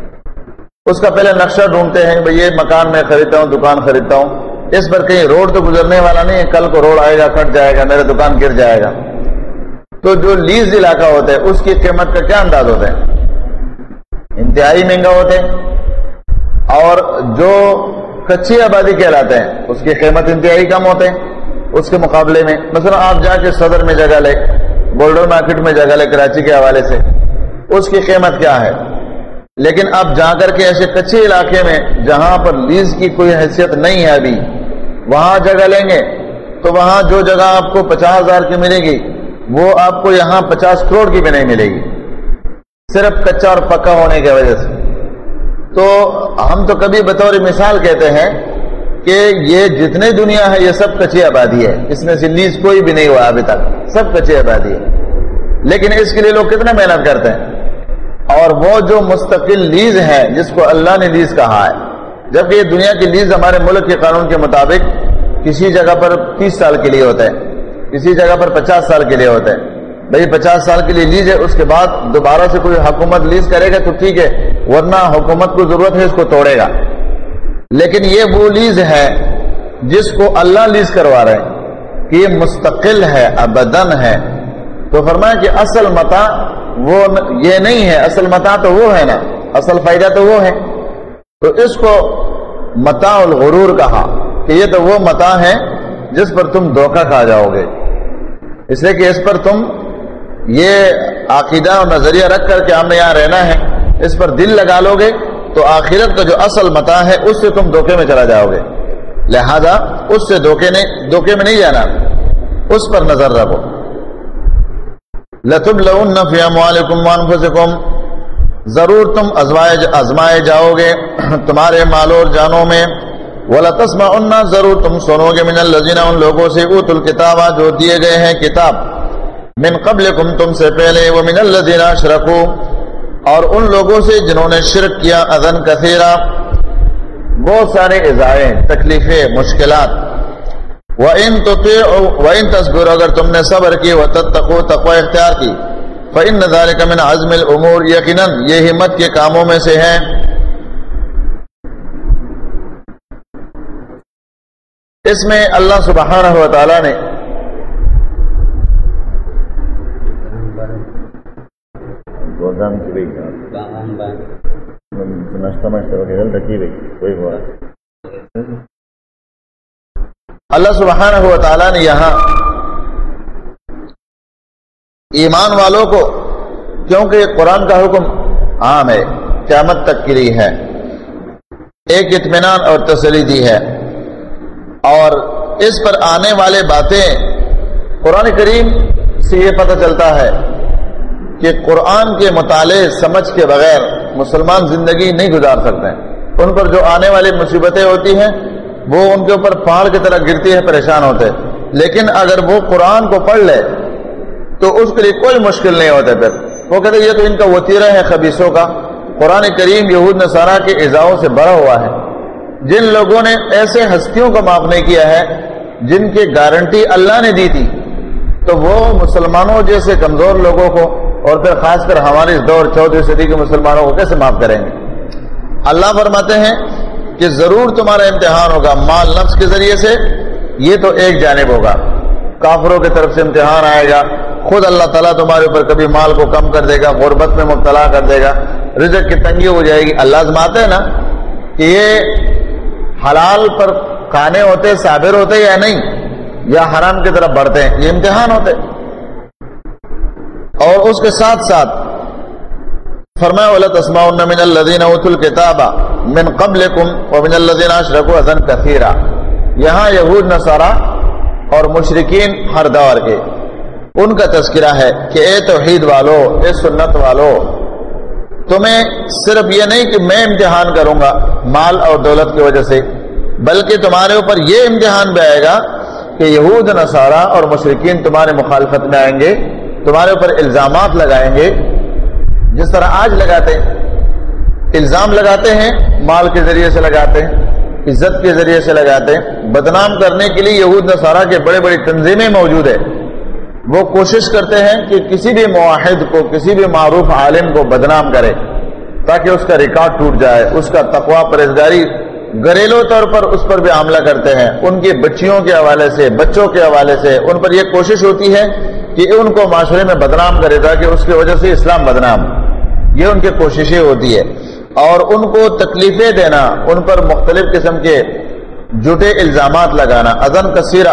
[SPEAKER 1] اس کا پہلے نقشہ ڈھونڈتے ہیں کہ بھئی یہ مکان میں خریدتا ہوں، دکان خریدتا ہوں، اس پر کہیں روڈ تو گزرنے والا نہیں ہے، کل کو روڈ آئے گا، کٹ جائے گا، میرا دکان گر جائے گا۔ تو جو لیز علاقہ ہوتا ہے اس کی قیمت کا کیا انداز ہوتا ہے؟ انتہائی مہنگا ہوتا ہے، اور جو کچی آبادی کہلاتے ہیں اس کی قیمت انتہائی کم ہوتے ہیں اس کے مقابلے میں۔ مثلا آپ جا کے صدر میں جگہ لے، گولڈن مارکیٹ میں جگہ لے کراچی کے حوالے سے، اس کی قیمت کیا ہے؟ لیکن اب جا کر کے ایسے کچے علاقے میں جہاں پر لیز کی کوئی حیثیت نہیں ہے ابھی، وہاں جگہ لیں گے تو وہاں جو جگہ آپ کو 50,000 کی ملے گی وہ آپ کو یہاں 50 کروڑ کی بھی نہیں ملے گی، صرف کچا اور پکا ہونے کی وجہ سے۔ تو ہم تو کبھی بطور مثال کہتے ہیں کہ یہ جتنے دنیا ہے یہ سب کچی آبادی ہے، اس میں سے لیز کوئی بھی نہیں ہوا ابھی تک، سب کچی آبادی ہے، لیکن اس کے لیے لوگ کتنا محنت کرتے ہیں۔ اور وہ جو مستقل لیز ہے جس کو اللہ نے لیز کہا ہے، جبکہ یہ دنیا کی لیز ہمارے ملک کے قانون کے مطابق کسی جگہ پر 30 سال کے لیے ہوتا ہے، کسی جگہ پر 50 سال کے لیے ہوتا ہے۔ بھئی 50 سال کے لیے لیز ہے، اس کے بعد دوبارہ سے کوئی حکومت لیز کرے گا تو ٹھیک ہے، ورنہ حکومت کو ضرورت ہے اس کو توڑے گا۔ لیکن یہ وہ لیز ہے جس کو اللہ لیز کروا رہے ہیں کہ یہ مستقل ہے، ابدن ہے۔ تو فرمایا کہ اصل متاع وہ یہ نہیں ہے، اصل متاع تو وہ ہے نا، اصل فائدہ تو وہ ہے۔ تو اس کو متاع الغرور کہا کہ یہ تو وہ متاع ہے جس پر تم دھوکہ کھا جاؤ گے، اس لیے کہ اس پر تم یہ عقیدہ اور نظریہ رکھ کر کے ہمیں یہاں رہنا ہے، اس پر دل لگا لو گے تو آخرت کا جو اصل متاع ہے اس سے تم دھوکے میں چلا جاؤ گے۔ لہذا اس سے دھوکے میں نہیں جانا، اس پر نظر رکھو۔ لَتُبْلَوُنَّ فِي أَمْوَالِكُمْ وَأَنفُسِكُمْ، ضرور تم آزمائے جاؤ گے تمہارے مال اور جانوں میں۔ وَلَتَسْمَعُنَّ، ضرور تم سنو گے، مِنَ الَّذِينَ، ان لوگوں سے، اوتوا الکتاب، جو دیے گئے ہیں کتاب، من قبلکم، تم سے پہلے، وَمِنَ الَّذِينَ أَشْرَكُوا، اور ان لوگوں سے جنہوں نے شرک کیا، اذًا کثیرا، بہت سارے ایذائیں، تکلیفیں، مشکلات۔ وَإِن تُطِيعُوا، وَإِن تَصْبِرُوا، اگر تم نے صبر کی، وَتَتَّقُوا، تقوی اختیار کی، فَإِنَّ ذَلِكَ مِنْ عَزْمِ الْأُمُورِ، یقیناً یہ ہمت کے کاموں میں سے ہے۔ اس میں اللہ سبحانہ و تعالی نے اللہ سبحانہ و تعالی نے یہاں ایمان والوں کو، کیونکہ قرآن کا حکم عام ہے، قیامت تک کے لیے ہے، ایک اطمینان اور تسلی دی ہے، اور اس پر آنے والے باتیں قرآن کریم سے یہ پتہ چلتا ہے کہ قرآن کے مطالعے سمجھ کے بغیر مسلمان زندگی نہیں گزار سکتے ہیں۔ ان پر جو آنے والی مصیبتیں ہوتی ہیں وہ ان کے اوپر پہاڑ کی طرح گرتی ہے، پریشان ہوتے ہیں، لیکن اگر وہ قرآن کو پڑھ لے تو اس کے لیے کوئی مشکل نہیں ہوتا۔ پھر وہ کہتے ہیں یہ تو ان کا وتیرہ ہے خبیثوں کا۔ قرآن کریم یہود نصارہ کے ایذاؤں سے بھرا ہوا ہے۔ جن لوگوں نے ایسے ہستیوں کو معاف نہیں کیا ہے جن کی گارنٹی اللہ نے دی تھی، تو وہ مسلمانوں جیسے کمزور لوگوں کو، اور پھر خاص کر ہمارے اس دور 14ویں صدی کے مسلمانوں کو کیسے معاف کریں گے؟ اللہ فرماتے ہیں کہ ضرور تمہارا امتحان ہوگا مال نفس کے ذریعے سے، یہ تو ایک جانب ہوگا، کافروں کی طرف سے امتحان آئے گا، خود اللہ تعالیٰ تمہارے اوپر کبھی مال کو کم کر دے گا، غربت میں مبتلا کر دے گا، رزق کی تنگی ہو جائے گی۔ اللہ آزماتے ہیں نا کہ یہ حلال پر کھانے ہوتے، صابر ہوتے یا نہیں، یا حرام کی طرف بڑھتے ہیں، یہ امتحان ہوتے۔ اور اس کے ساتھ ساتھ فرمایا وَلَتَسْمَعُنَّ مِنَ الَّذِينَ أُوتُوا الْكِتَابَ، من قبلکم ومن الذین اشرکوا اذًا کثیرا، یہاں یہود نصارہ اور مشرکین ہر دور کے ان کا تذکرہ ہے کہ اے توحید والو، اے سنت والو، تمہیں صرف یہ نہیں کہ میں امتحان کروں گا مال اور دولت کی وجہ سے، بلکہ تمہارے اوپر یہ امتحان بھی آئے گا کہ یہود نصارہ اور مشرکین تمہارے مخالفت میں آئیں گے، تمہارے اوپر الزامات لگائیں گے، جس طرح آج لگاتے ہیں، الزام لگاتے ہیں، مال کے ذریعے سے لگاتے ہیں، عزت کے ذریعے سے لگاتے ہیں۔ بدنام کرنے کے لیے یہود نصارہ کے بڑے بڑی تنظیمیں موجود ہیں، وہ کوشش کرتے ہیں کہ کسی بھی موحد کو، کسی بھی معروف عالم کو بدنام کرے تاکہ اس کا ریکارڈ ٹوٹ جائے، اس کا تقوی پرہیزگاری گھریلو طور پر اس پر بھی حملہ کرتے ہیں، ان کی بچیوں کے حوالے سے، بچوں کے حوالے سے ان پر یہ کوشش ہوتی ہے کہ ان کو معاشرے میں بدنام کرے تاکہ اس کی وجہ سے اسلام بدنام، یہ ان کی کوششیں ہوتی ہے، اور ان کو تکلیفیں دینا، ان پر مختلف قسم کے جھوٹے الزامات لگانا۔ اذًا کثیرا،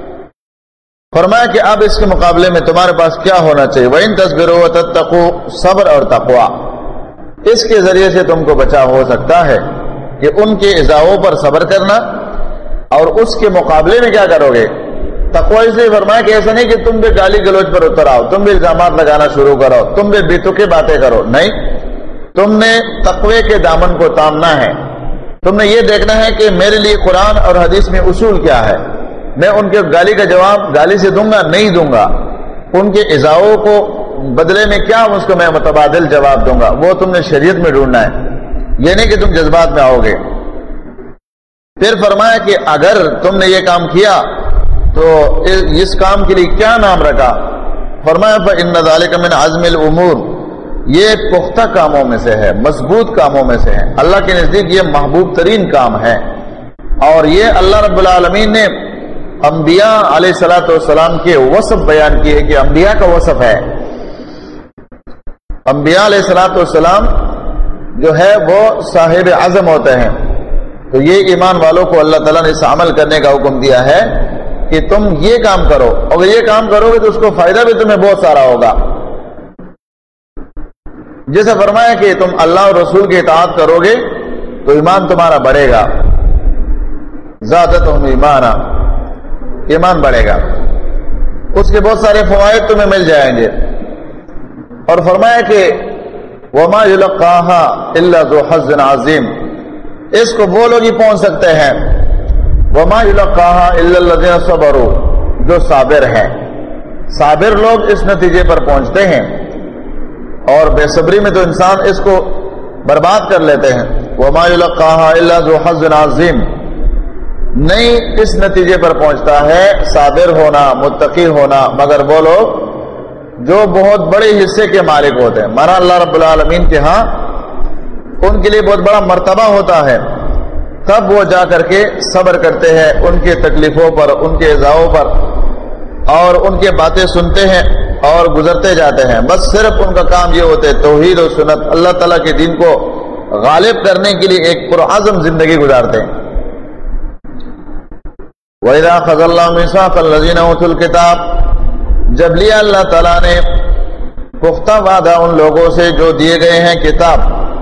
[SPEAKER 1] فرمایا کہ اب اس کے مقابلے میں تمہارے پاس کیا ہونا چاہیے؟ وَإِن تَصْبِرُوا وَتَتَّقُوا، صبر اور تقوی، اس کے ذریعے سے تم کو بچاؤ ہو سکتا ہے کہ ان کے ایذاؤں پر صبر کرنا، اور اس کے مقابلے میں کیا کرو گے؟ تقوی سے فرمایا کہ ایسا نہیں کہ تم بھی گالی گلوچ پر اتر آؤ، تم بھی الزامات لگانا شروع کرو، تم بھی بیتوقع باتیں کرو، نہیں، تم نے تقوی کے دامن کو تامنا ہے، تم نے یہ دیکھنا ہے کہ میرے لیے قرآن اور حدیث میں اصول کیا ہے، میں ان کے گالی کا جواب گالی سے دوں گا نہیں دوں گا، ان کے ایذاؤں کو بدلے میں کیا اس کو میں متبادل جواب دوں گا، وہ تم نے شریعت میں ڈھونڈنا ہے، یہ نہیں کہ تم جذبات میں آؤ گے۔ پھر فرمایا کہ اگر تم نے یہ کام کیا تو اس کام کے لیے کیا نام رکھا؟ فرمایا فَإِنَّ ذَلِكَ مِنْ عَزْمِ الْأُمُورِ، یہ پختہ کاموں میں سے ہے، مضبوط کاموں میں سے ہے، اللہ کے نزدیک یہ محبوب ترین کام ہے، اور یہ اللہ رب العالمین نے انبیاء علیہ السلام کے وصف بیان کیے کہ انبیاء کا وصف ہے، انبیاء علیہ السلام جو ہے وہ صاحب عزم ہوتے ہیں، تو یہ ایمان والوں کو اللہ تعالیٰ نے اس عمل کرنے کا حکم دیا ہے کہ تم یہ کام کرو، اگر یہ کام کرو گے تو اس کو فائدہ بھی تمہیں بہت سارا ہوگا، جیسے فرمایا کہ تم اللہ اور رسول کی اطاعت کرو گے تو ایمان تمہارا بڑھے گا، زادتہم ایمانا، ایمان بڑھے گا، اس کے بہت سارے فوائد تمہیں مل جائیں گے، اور فرمایا کہ وما یلقاها الا ذو حظ عظیم، اس کو وہ لوگ ہی پہنچ سکتے ہیں، وما یلقاها الا الذین صبروا، جو صابر ہیں، صابر لوگ اس نتیجے پر پہنچتے ہیں، اور بے صبری میں تو انسان اس کو برباد کر لیتے ہیں۔ وما یلقاها الا ذو حظ عظیم، نہیں اس نتیجے پر پہنچتا ہے صابر ہونا، متقی ہونا، مگر وہ لوگ جو بہت بڑے حصے کے مالک ہوتے ہیں، مانا اللہ رب العالمین کے ہاں ان کے لیے بہت بڑا مرتبہ ہوتا ہے، تب وہ جا کر کے صبر کرتے ہیں ان کے تکلیفوں پر، ان کے ایذاؤں پر، اور ان کے باتیں سنتے ہیں اور گزرتے جاتے ہیں، بس صرف ان کا کام یہ ہوتا ہے توحید و سنت، اللہ تعالیٰ کے دین کو غالب کرنے کے لیے ایک پرعزم زندگی گزارتے ہیں۔ وَإِذَا أَخَذَ اللَّهُ مِيثَاقَ الَّذِينَ أُوتُوا الْكِتَابَ، جب لیا اللہ تعالیٰ نے پختہ وعدہ ان لوگوں سے جو دیے گئے ہیں کتاب،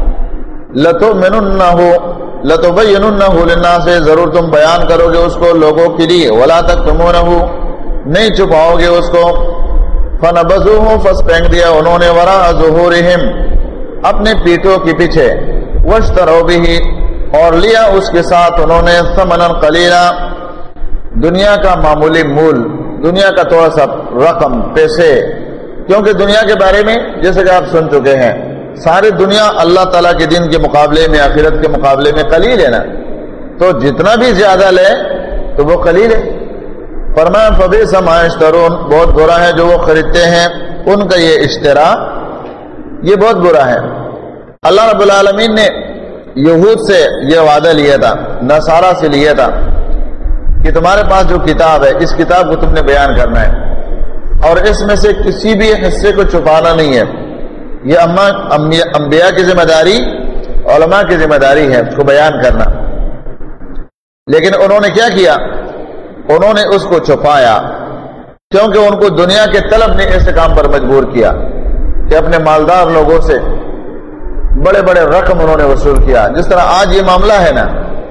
[SPEAKER 1] لَتُبَيِّنُنَّهُ لِلنَّاسِ، ضرور تم بیان کرو گے اس کو لوگوں کے لیے، وَلَا تَكْتُمُونَهُ، نہیں چھپاؤ گے اس کو، فَنَبَذُوهُ، پس پھینک دیا انہوں نے، وَرَاءَ ظُهُورِهِمْ، اپنے پیٹھوں کے پیچھے، وَاشْتَرَوْا بِهِ، اور لیا اس کے ساتھ انہوں نے، ثَمَنًا قَلِيلًا، دنیا کا معمولی مول، دنیا کا تھوڑا سا رقم، پیسے، کیونکہ دنیا کے بارے میں جیسے کہ آپ سن چکے ہیں، ساری دنیا اللہ تعالیٰ کے دین کے مقابلے میں، آخرت کے مقابلے میں قلیل ہے نا، تو جتنا بھی زیادہ لے تو وہ قلیل ہے۔ فرمایا فبئس ما یشترون، بہت برا ہے جو وہ خریدتے ہیں، ان کا یہ اشترا یہ بہت برا ہے۔ اللہ رب العالمین نے یہود سے یہ وعدہ لیا تھا، نصارہ سے لیا تھا کہ تمہارے پاس جو کتاب ہے اس کتاب کو تم نے بیان کرنا ہے، اور اس میں سے کسی بھی حصے کو چھپانا نہیں ہے، یہ انبیاء کی ذمہ داری، علماء کی ذمہ داری ہے اس کو بیان کرنا، لیکن انہوں نے کیا کیا؟ انہوں نے اس کو چھپایا، کیونکہ ان کو دنیا کے طلب نے ایسے کام پر مجبور کیا کہ اپنے مالدار لوگوں سے بڑے بڑے رقم انہوں نے وصول کیا. جس طرح آج یہ معاملہ ہے نا،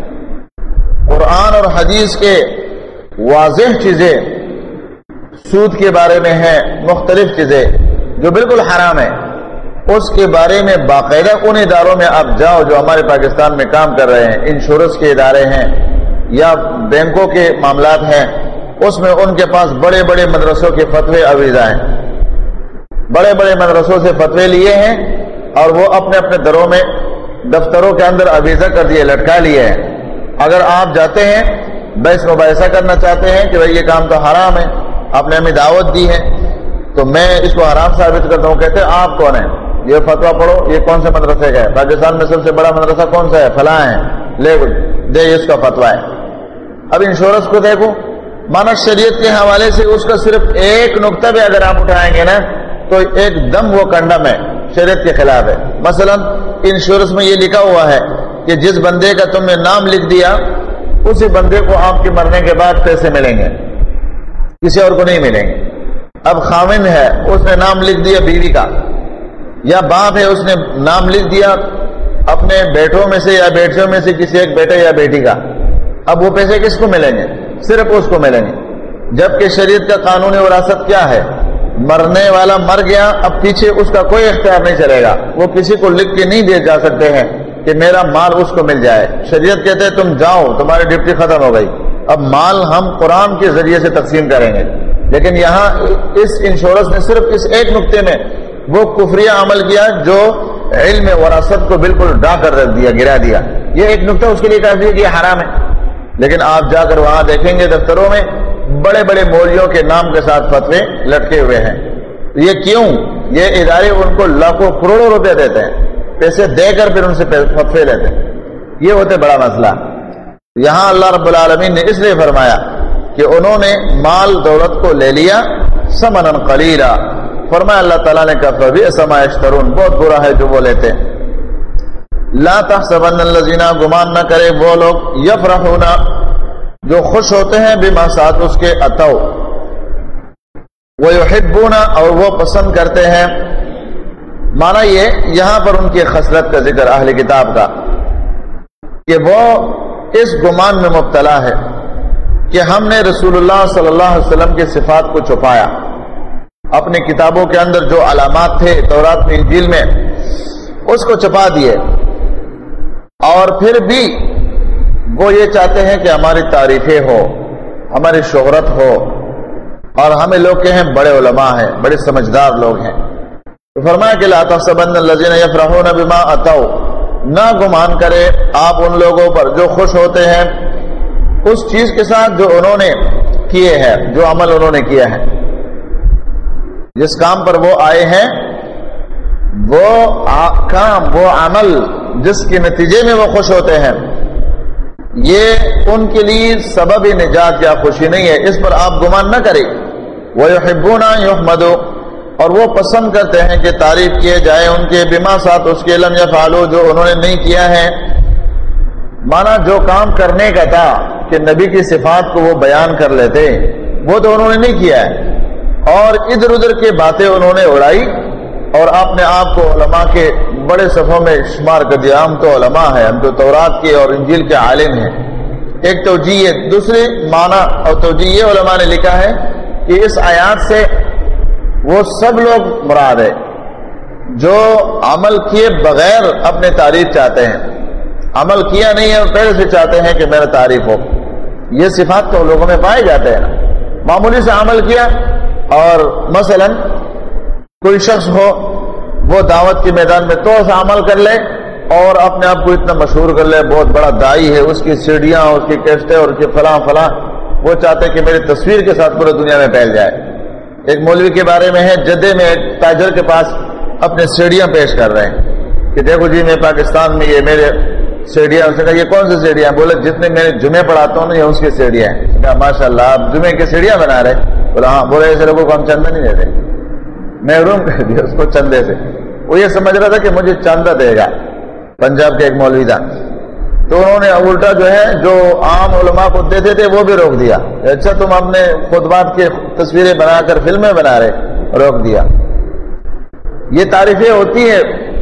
[SPEAKER 1] قرآن اور حدیث کے واضح چیزیں سود کے بارے میں ہیں، مختلف چیزیں جو بالکل حرام ہیں، اس کے بارے میں باقاعدہ ان اداروں میں آپ جاؤ جو ہمارے پاکستان میں کام کر رہے ہیں، انشورنس کے ادارے ہیں یا بینکوں کے معاملات ہیں، اس میں ان کے پاس بڑے بڑے مدرسوں کے فتوے عویزہ ہیں، بڑے بڑے مدرسوں سے فتوے لیے ہیں اور وہ اپنے اپنے دروں میں دفتروں کے اندر عویزہ کر دیے، لٹکا لیے ہیں. اگر آپ جاتے ہیں بحث مباحثہ کرنا چاہتے ہیں کہ بھائی یہ کام تو حرام ہے، آپ نے ہمیں دعوت دی ہے تو میں اس کو حرام ثابت کرتا ہوں، کہتے ہیں آپ کون ہیں، یہ فتویٰ پڑھو، یہ کون سے مدرسے کا ہے، پاکستان میں سب سے بڑا مدرسہ کون سا ہے، فلاں ہے، لے دے اس کا فتویٰ ہے. اب انشورنس کو دیکھو، مانا شریعت کے حوالے سے اس کا صرف ایک نقطہ بھی اگر آپ اٹھائیں گے نا تو ایک دم وہ کنڈم ہے، شریعت کے خلاف ہے. مثلا انشورنس میں یہ لکھا ہوا ہے کہ جس بندے کا تم نے نام لکھ دیا اسی بندے کو آپ کے مرنے کے بعد پیسے ملیں گے، کسی اور کو نہیں ملیں گے. اب خاوند ہے، اس نے نام لکھ دیا بیوی کا، یا باپ ہے، اس نے نام لکھ دیا اپنے بیٹوں میں سے یا بیٹیوں میں سے کسی ایک بیٹے یا بیٹی کا، اب وہ پیسے کس کو ملیں گے؟ صرف اس کو ملیں گے. جبکہ شریعت کا قانون وراثت کیا ہے؟ مرنے والا مر گیا، اب پیچھے اس کا کوئی اختیار نہیں چلے گا، وہ کسی کو لکھ کے نہیں دے جا سکتے ہیں کہ میرا مال اس کو مل جائے. شریعت کہتے ہیں تم جاؤ، تمہاری ڈیوٹی ختم ہو گئی، اب مال ہم قرآن کے ذریعے سے تقسیم کریں گے. لیکن یہاں اس انشورنس نے صرف اس ایک نقطے میں وہ کفریہ عمل کیا جو علم وراثت کو بالکل ڈا کر رکھ دیا، گرا دیا. یہ ایک نقطہ اس کے لیے کافی ہے کہ یہ حرام ہے. لیکن آپ جا کر وہاں دیکھیں گے دفتروں میں بڑے بڑے مولویوں کے نام کے ساتھ فتوے لٹکے ہوئے ہیں. یہ کیوں؟ یہ ادارے ان کو لاکھوں کروڑوں روپے دیتے ہیں، پیسے دے کر پھر ان سے فتوے لیتے ہیں. یہ ہوتے بڑا مسئلہ. یہاں اللہ رب العالمین نے اس لیے فرمایا کہ انہوں نے مال دولت کو لے لیا ثمنا قلیلا. فرمایا اللہ تعالیٰ نے کہا فبئس ما یشترون، بہت برا ہے جو وہ لیتے ہیں. لا تحسبن الذین، گمان نہ کرے وہ لوگ یفرحون جو خوش ہوتے ہیں بما ساتھ اس کے اتو، ویحبون اور وہ پسند کرتے ہیں. مانا یہ یہاں پر ان کی خصلت کا ذکر اہل کتاب کا کہ وہ اس گمان میں مبتلا ہے کہ ہم نے رسول اللہ صلی اللہ علیہ وسلم کے صفات کو چھپایا. اپنی کتابوں کے اندر جو علامات تھے تورات میں انجیل میں اس کو چھپا دیے، اور پھر بھی وہ یہ چاہتے ہیں کہ ہماری تعریفیں ہو، ہماری شہرت ہو، اور ہمیں لوگ کہیں بڑے علماء ہیں، بڑے سمجھدار لوگ ہیں. تو فرمایا کہ لا تحسبن الذین یفرحون بما اتوا، نہ گمان کرے آپ ان لوگوں پر جو خوش ہوتے ہیں اس چیز کے ساتھ جو انہوں نے کیے ہیں، جو عمل انہوں نے کیا ہے، جس کام پر وہ آئے ہیں، وہ کام، وہ عمل جس کے نتیجے میں وہ خوش ہوتے ہیں، یہ ان کے لیے سبب نجات یا خوشی نہیں ہے، اس پر آپ گمان نہ کریں. وَيُحِبُّونَ يُحْمَدُوا، اور وہ پسند کرتے ہیں کہ تعریف کیے جائے ان کے بما ساتھ اس کے لم یفعلوا، جو انہوں نے نہیں کیا ہے. مانا جو کام کرنے کا تھا کہ نبی کی صفات کو وہ بیان کر لیتے، وہ تو انہوں نے نہیں کیا ہے، اور ادھر ادھر کی باتیں انہوں نے اڑائی اور اپنے آپ کو علماء کے بڑے صفوں میں شمار کر دیا. ہم تو علماء ہیں، ہم تو تورات کے اور انجیل کے عالم ہیں. ایک توجیہ، دوسرے معنی اور توجیہ علماء نے لکھا ہے کہ اس آیات سے وہ سب لوگ مراد ہے جو عمل کیے بغیر اپنے تعریف چاہتے ہیں، عمل کیا نہیں ہے اور پہلے سے چاہتے ہیں کہ میرا تعریف ہو. یہ صفات تو لوگوں میں پائے جاتے ہیں. معمولی سے عمل کیا، اور مثلا کوئی شخص ہو وہ دعوت کے میدان میں تو سا عمل کر لے اور اپنے آپ کو اتنا مشہور کر لے، بہت بڑا دائی ہے، اس کی سیڑھیاں، اس کی کیسٹیں اور اس کی فلاں فلاں، وہ چاہتے کہ میری تصویر کے ساتھ پورے دنیا میں پھیل جائے. ایک مولوی کے بارے میں ہے، جدے میں ایک تاجر کے پاس اپنے سیڑھیاں پیش کر رہے ہیں کہ دیکھو جی میں پاکستان میں یہ میرے سیڑھیاں. اس نے کہا یہ کون سی سیڑھیاں؟ بولے جتنے میں جمعے پڑھاتا ہوں نا یہ اس کی سیڑھیاں ہیں. کہا ماشاء اللہ آپ جمعے کی سیڑھیاں بنا رہے؟ بولا ہاں. بولے ایسے لوگوں کو ہم چندہ نہیں دیتے، محروم کر دیا اس کو چندے سے. وہ یہ سمجھ رہا تھا کہ مجھے چندہ دے گا. پنجاب کے ایک مولوی تھا، تو انہوں نے الٹا جو ہے جو عام علماء کو دیتے تھے وہ بھی روک دیا. اچھا تم اپنے خطبات کی تصویریں بنا کر فلمیں بنا رہے، روک دیا. یہ تعریفیں ہوتی ہیں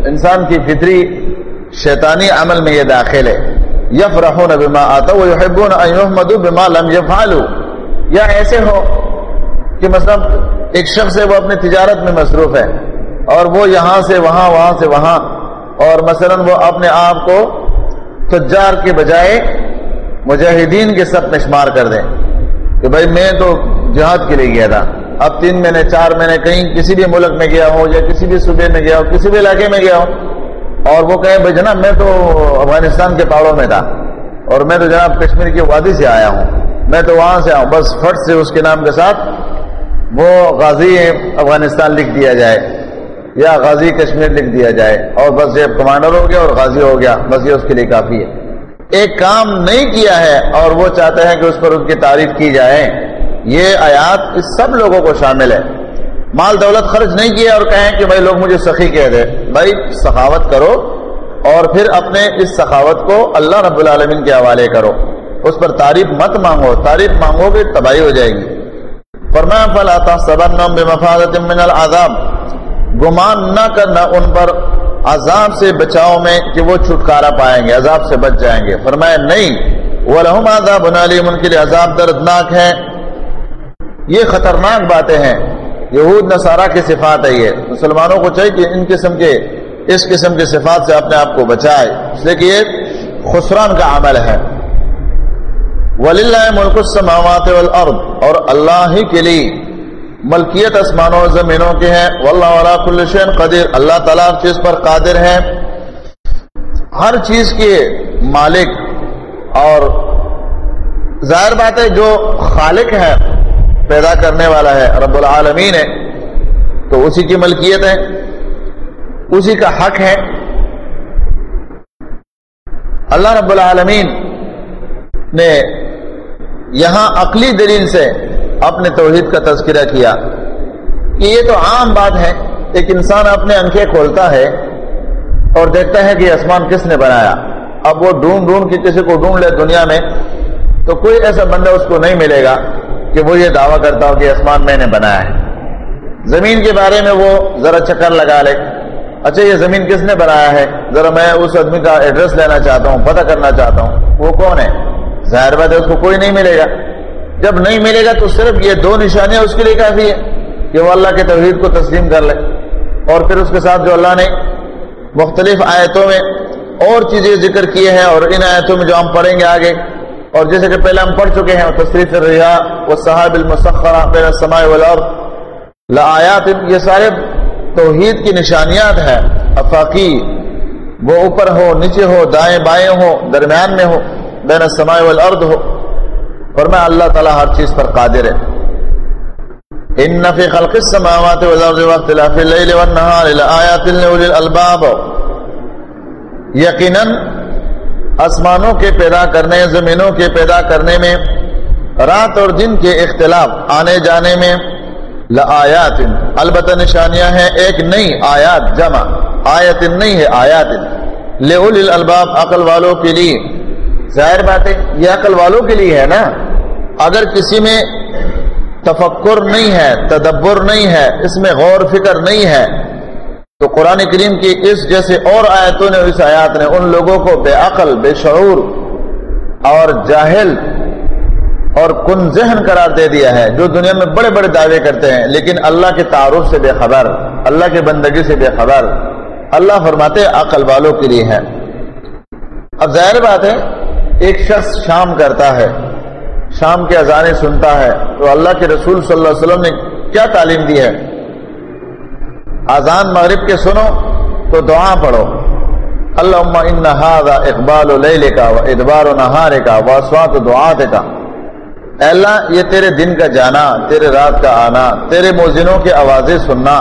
[SPEAKER 1] انسان کی فطری شیطانی عمل میں یہ داخل ہے. یفرحون بما آتوا ویحبون ان یحمدوا بما لم یفعلوا. یا ایسے ہو کہ مثلا ایک شخص ہے وہ اپنی تجارت میں مصروف ہے اور وہ یہاں سے وہاں وہاں سے وہاں، اور مثلا وہ اپنے آپ کو تجار کے بجائے مجاہدین کے صف میں شمار کر دیں کہ بھائی میں تو جہاد کے لیے گیا تھا، اب 3 مہینے 4 مہینے کہیں کسی بھی ملک میں گیا ہوں یا کسی بھی صوبے میں گیا ہوں، کسی بھی علاقے میں گیا ہوں، اور وہ کہیں بھائی جناب میں تو افغانستان کے پہاڑوں میں تھا اور میں تو جناب کشمیر کی وادی سے آیا ہوں، میں تو وہاں سے آؤں، بس فٹ سے اس کے نام کے ساتھ وہ غازی افغانستان لکھ دیا جائے یا غازی کشمیر لکھ دیا جائے، اور بس یہ کمانڈر ہو گیا اور غازی ہو گیا، بس یہ اس کے لیے کافی ہے. ایک کام نہیں کیا ہے اور وہ چاہتے ہیں کہ اس پر ان کی تعریف کی جائے. یہ آیات اس سب لوگوں کو شامل ہے. مال دولت خرچ نہیں کیا اور کہیں کہ بھائی لوگ مجھے سخی کہہ دے. بھائی سخاوت کرو اور پھر اپنے اس سخاوت کو اللہ رب العالمین کے حوالے کرو، اس پر تعریف مت مانگو. تعریف مانگو گے تباہی ہو جائے گی. فرمایا فلا تحسبنهم بمفازة من العذاب، گمان نہ کرنا ان پر عذاب سے بچاؤ میں کہ وہ چھٹکارا پائیں گے، عذاب سے بچ جائیں گے. فرمایا نہیں، وَلَهُمْ عَذَابٌ أَلِيمٌ، ان کے لیے عذاب دردناک ہے. یہ خطرناک باتیں ہیں، یہود نصارہ کی صفات ہے. یہ مسلمانوں کو چاہیے کہ اس قسم کے صفات سے اپنے آپ کو بچائے، اس لیے کہ یہ خسران کا عمل ہے. وَلِلَّهِ مُلْكُ السَّمَاوَاتِ وَالْأَرْضِ، اور اللہ ہی کے لیے ملکیت آسمانوں اور زمینوں کی ہے. وَاللَّهُ عَلَىٰ كُلِّ شَيْءٍ قَدِيرٌ، اللہ تعالیٰ ہر چیز پر قادر ہے، ہر چیز کے مالک. اور ظاہر بات ہے جو خالق ہے، پیدا کرنے والا ہے، رب العالمین ہے، تو اسی کی ملکیت ہے، اسی کا حق ہے. اللہ رب العالمین نے یہاں عقلی دلیل سے اپنے توحید کا تذکرہ کیا کہ یہ تو عام بات ہے. ایک انسان اپنے آنکھیں کھولتا ہے اور دیکھتا ہے کہ آسمان کس نے بنایا. اب وہ ڈھونڈ کے کسی کو ڈھونڈ لے دنیا میں تو کوئی ایسا بندہ اس کو نہیں ملے گا کہ وہ یہ دعویٰ کرتا ہو کہ آسمان میں نے بنایا ہے. زمین کے بارے میں وہ ذرا چکر لگا لے، اچھا یہ زمین کس نے بنایا ہے، ذرا میں اس آدمی کا ایڈریس لینا چاہتا ہوں، پتہ کرنا چاہتا ہوں وہ کون ہے. ظاہر بات ہے اس کو کوئی نہیں ملے گا. جب نہیں ملے گا تو صرف یہ 2 نشانیاں اس کے لیے کافی ہے کہ وہ اللہ کے توحید کو تسلیم کر لے، اور پھر اس کے ساتھ جو اللہ نے مختلف آیتوں میں اور چیزیں ذکر کیے ہیں، اور ان آیتوں میں جو ہم پڑھیں گے آگے، اور جیسے کہ پہلے ہم پڑھ چکے ہیں تصریف الرياح والسحاب المسخرة بين السماء والارض لآیات، یہ سارے توحید کی نشانیات ہیں افاقی. وہ اوپر ہو، نیچے ہو، دائیں بائیں ہو، درمیان میں ہو، بین السماء والارض ہو. فرمایا اللہ تعالیٰ ہر چیز پر قادر ہے. ان فی خلق السماوات والارض واختلاف اللیل والنہار لآیات لأولی الالباب، یقیناً آسمانوں کے پیدا کرنے، زمینوں کے پیدا کرنے میں، رات اور دن کے اختلاف آنے جانے میں، لآیات البتہ نشانیاں ہیں. ایک نہیں، آیات جمع، آیت نہیں ہے، آیات. لأولی الالباب، عقل والوں کے لیے. ظاہر بات ہے یہ عقل والوں کے لیے ہے نا. اگر کسی میں تفکر نہیں ہے، تدبر نہیں ہے، اس میں غور فکر نہیں ہے، تو قرآن کریم کی اس جیسے اور آیتوں نے، اس آیات نے ان لوگوں کو بے عقل، بے شعور اور جاہل اور کن ذہن قرار دے دیا ہے، جو دنیا میں بڑے بڑے دعوے کرتے ہیں لیکن اللہ کے تعارف سے بے خبر، اللہ کے بندگی سے بے خبر. اللہ فرماتے عقل والوں کے لیے ہے. اب ظاہر بات ہے ایک شخص شام کرتا ہے، شام کے اذانیں سنتا ہے، تو اللہ کے رسول صلی اللہ علیہ وسلم نے کیا تعلیم دی ہے؟ اذان مغرب کے سنو تو دعا پڑھو، اللہم ان ھذا اقبال لیلک و ادبار نہارک و اصوات دعاتک. اے اللہ یہ تیرے دن کا جانا، تیرے رات کا آنا، تیرے مؤذنوں کی آوازیں سننا،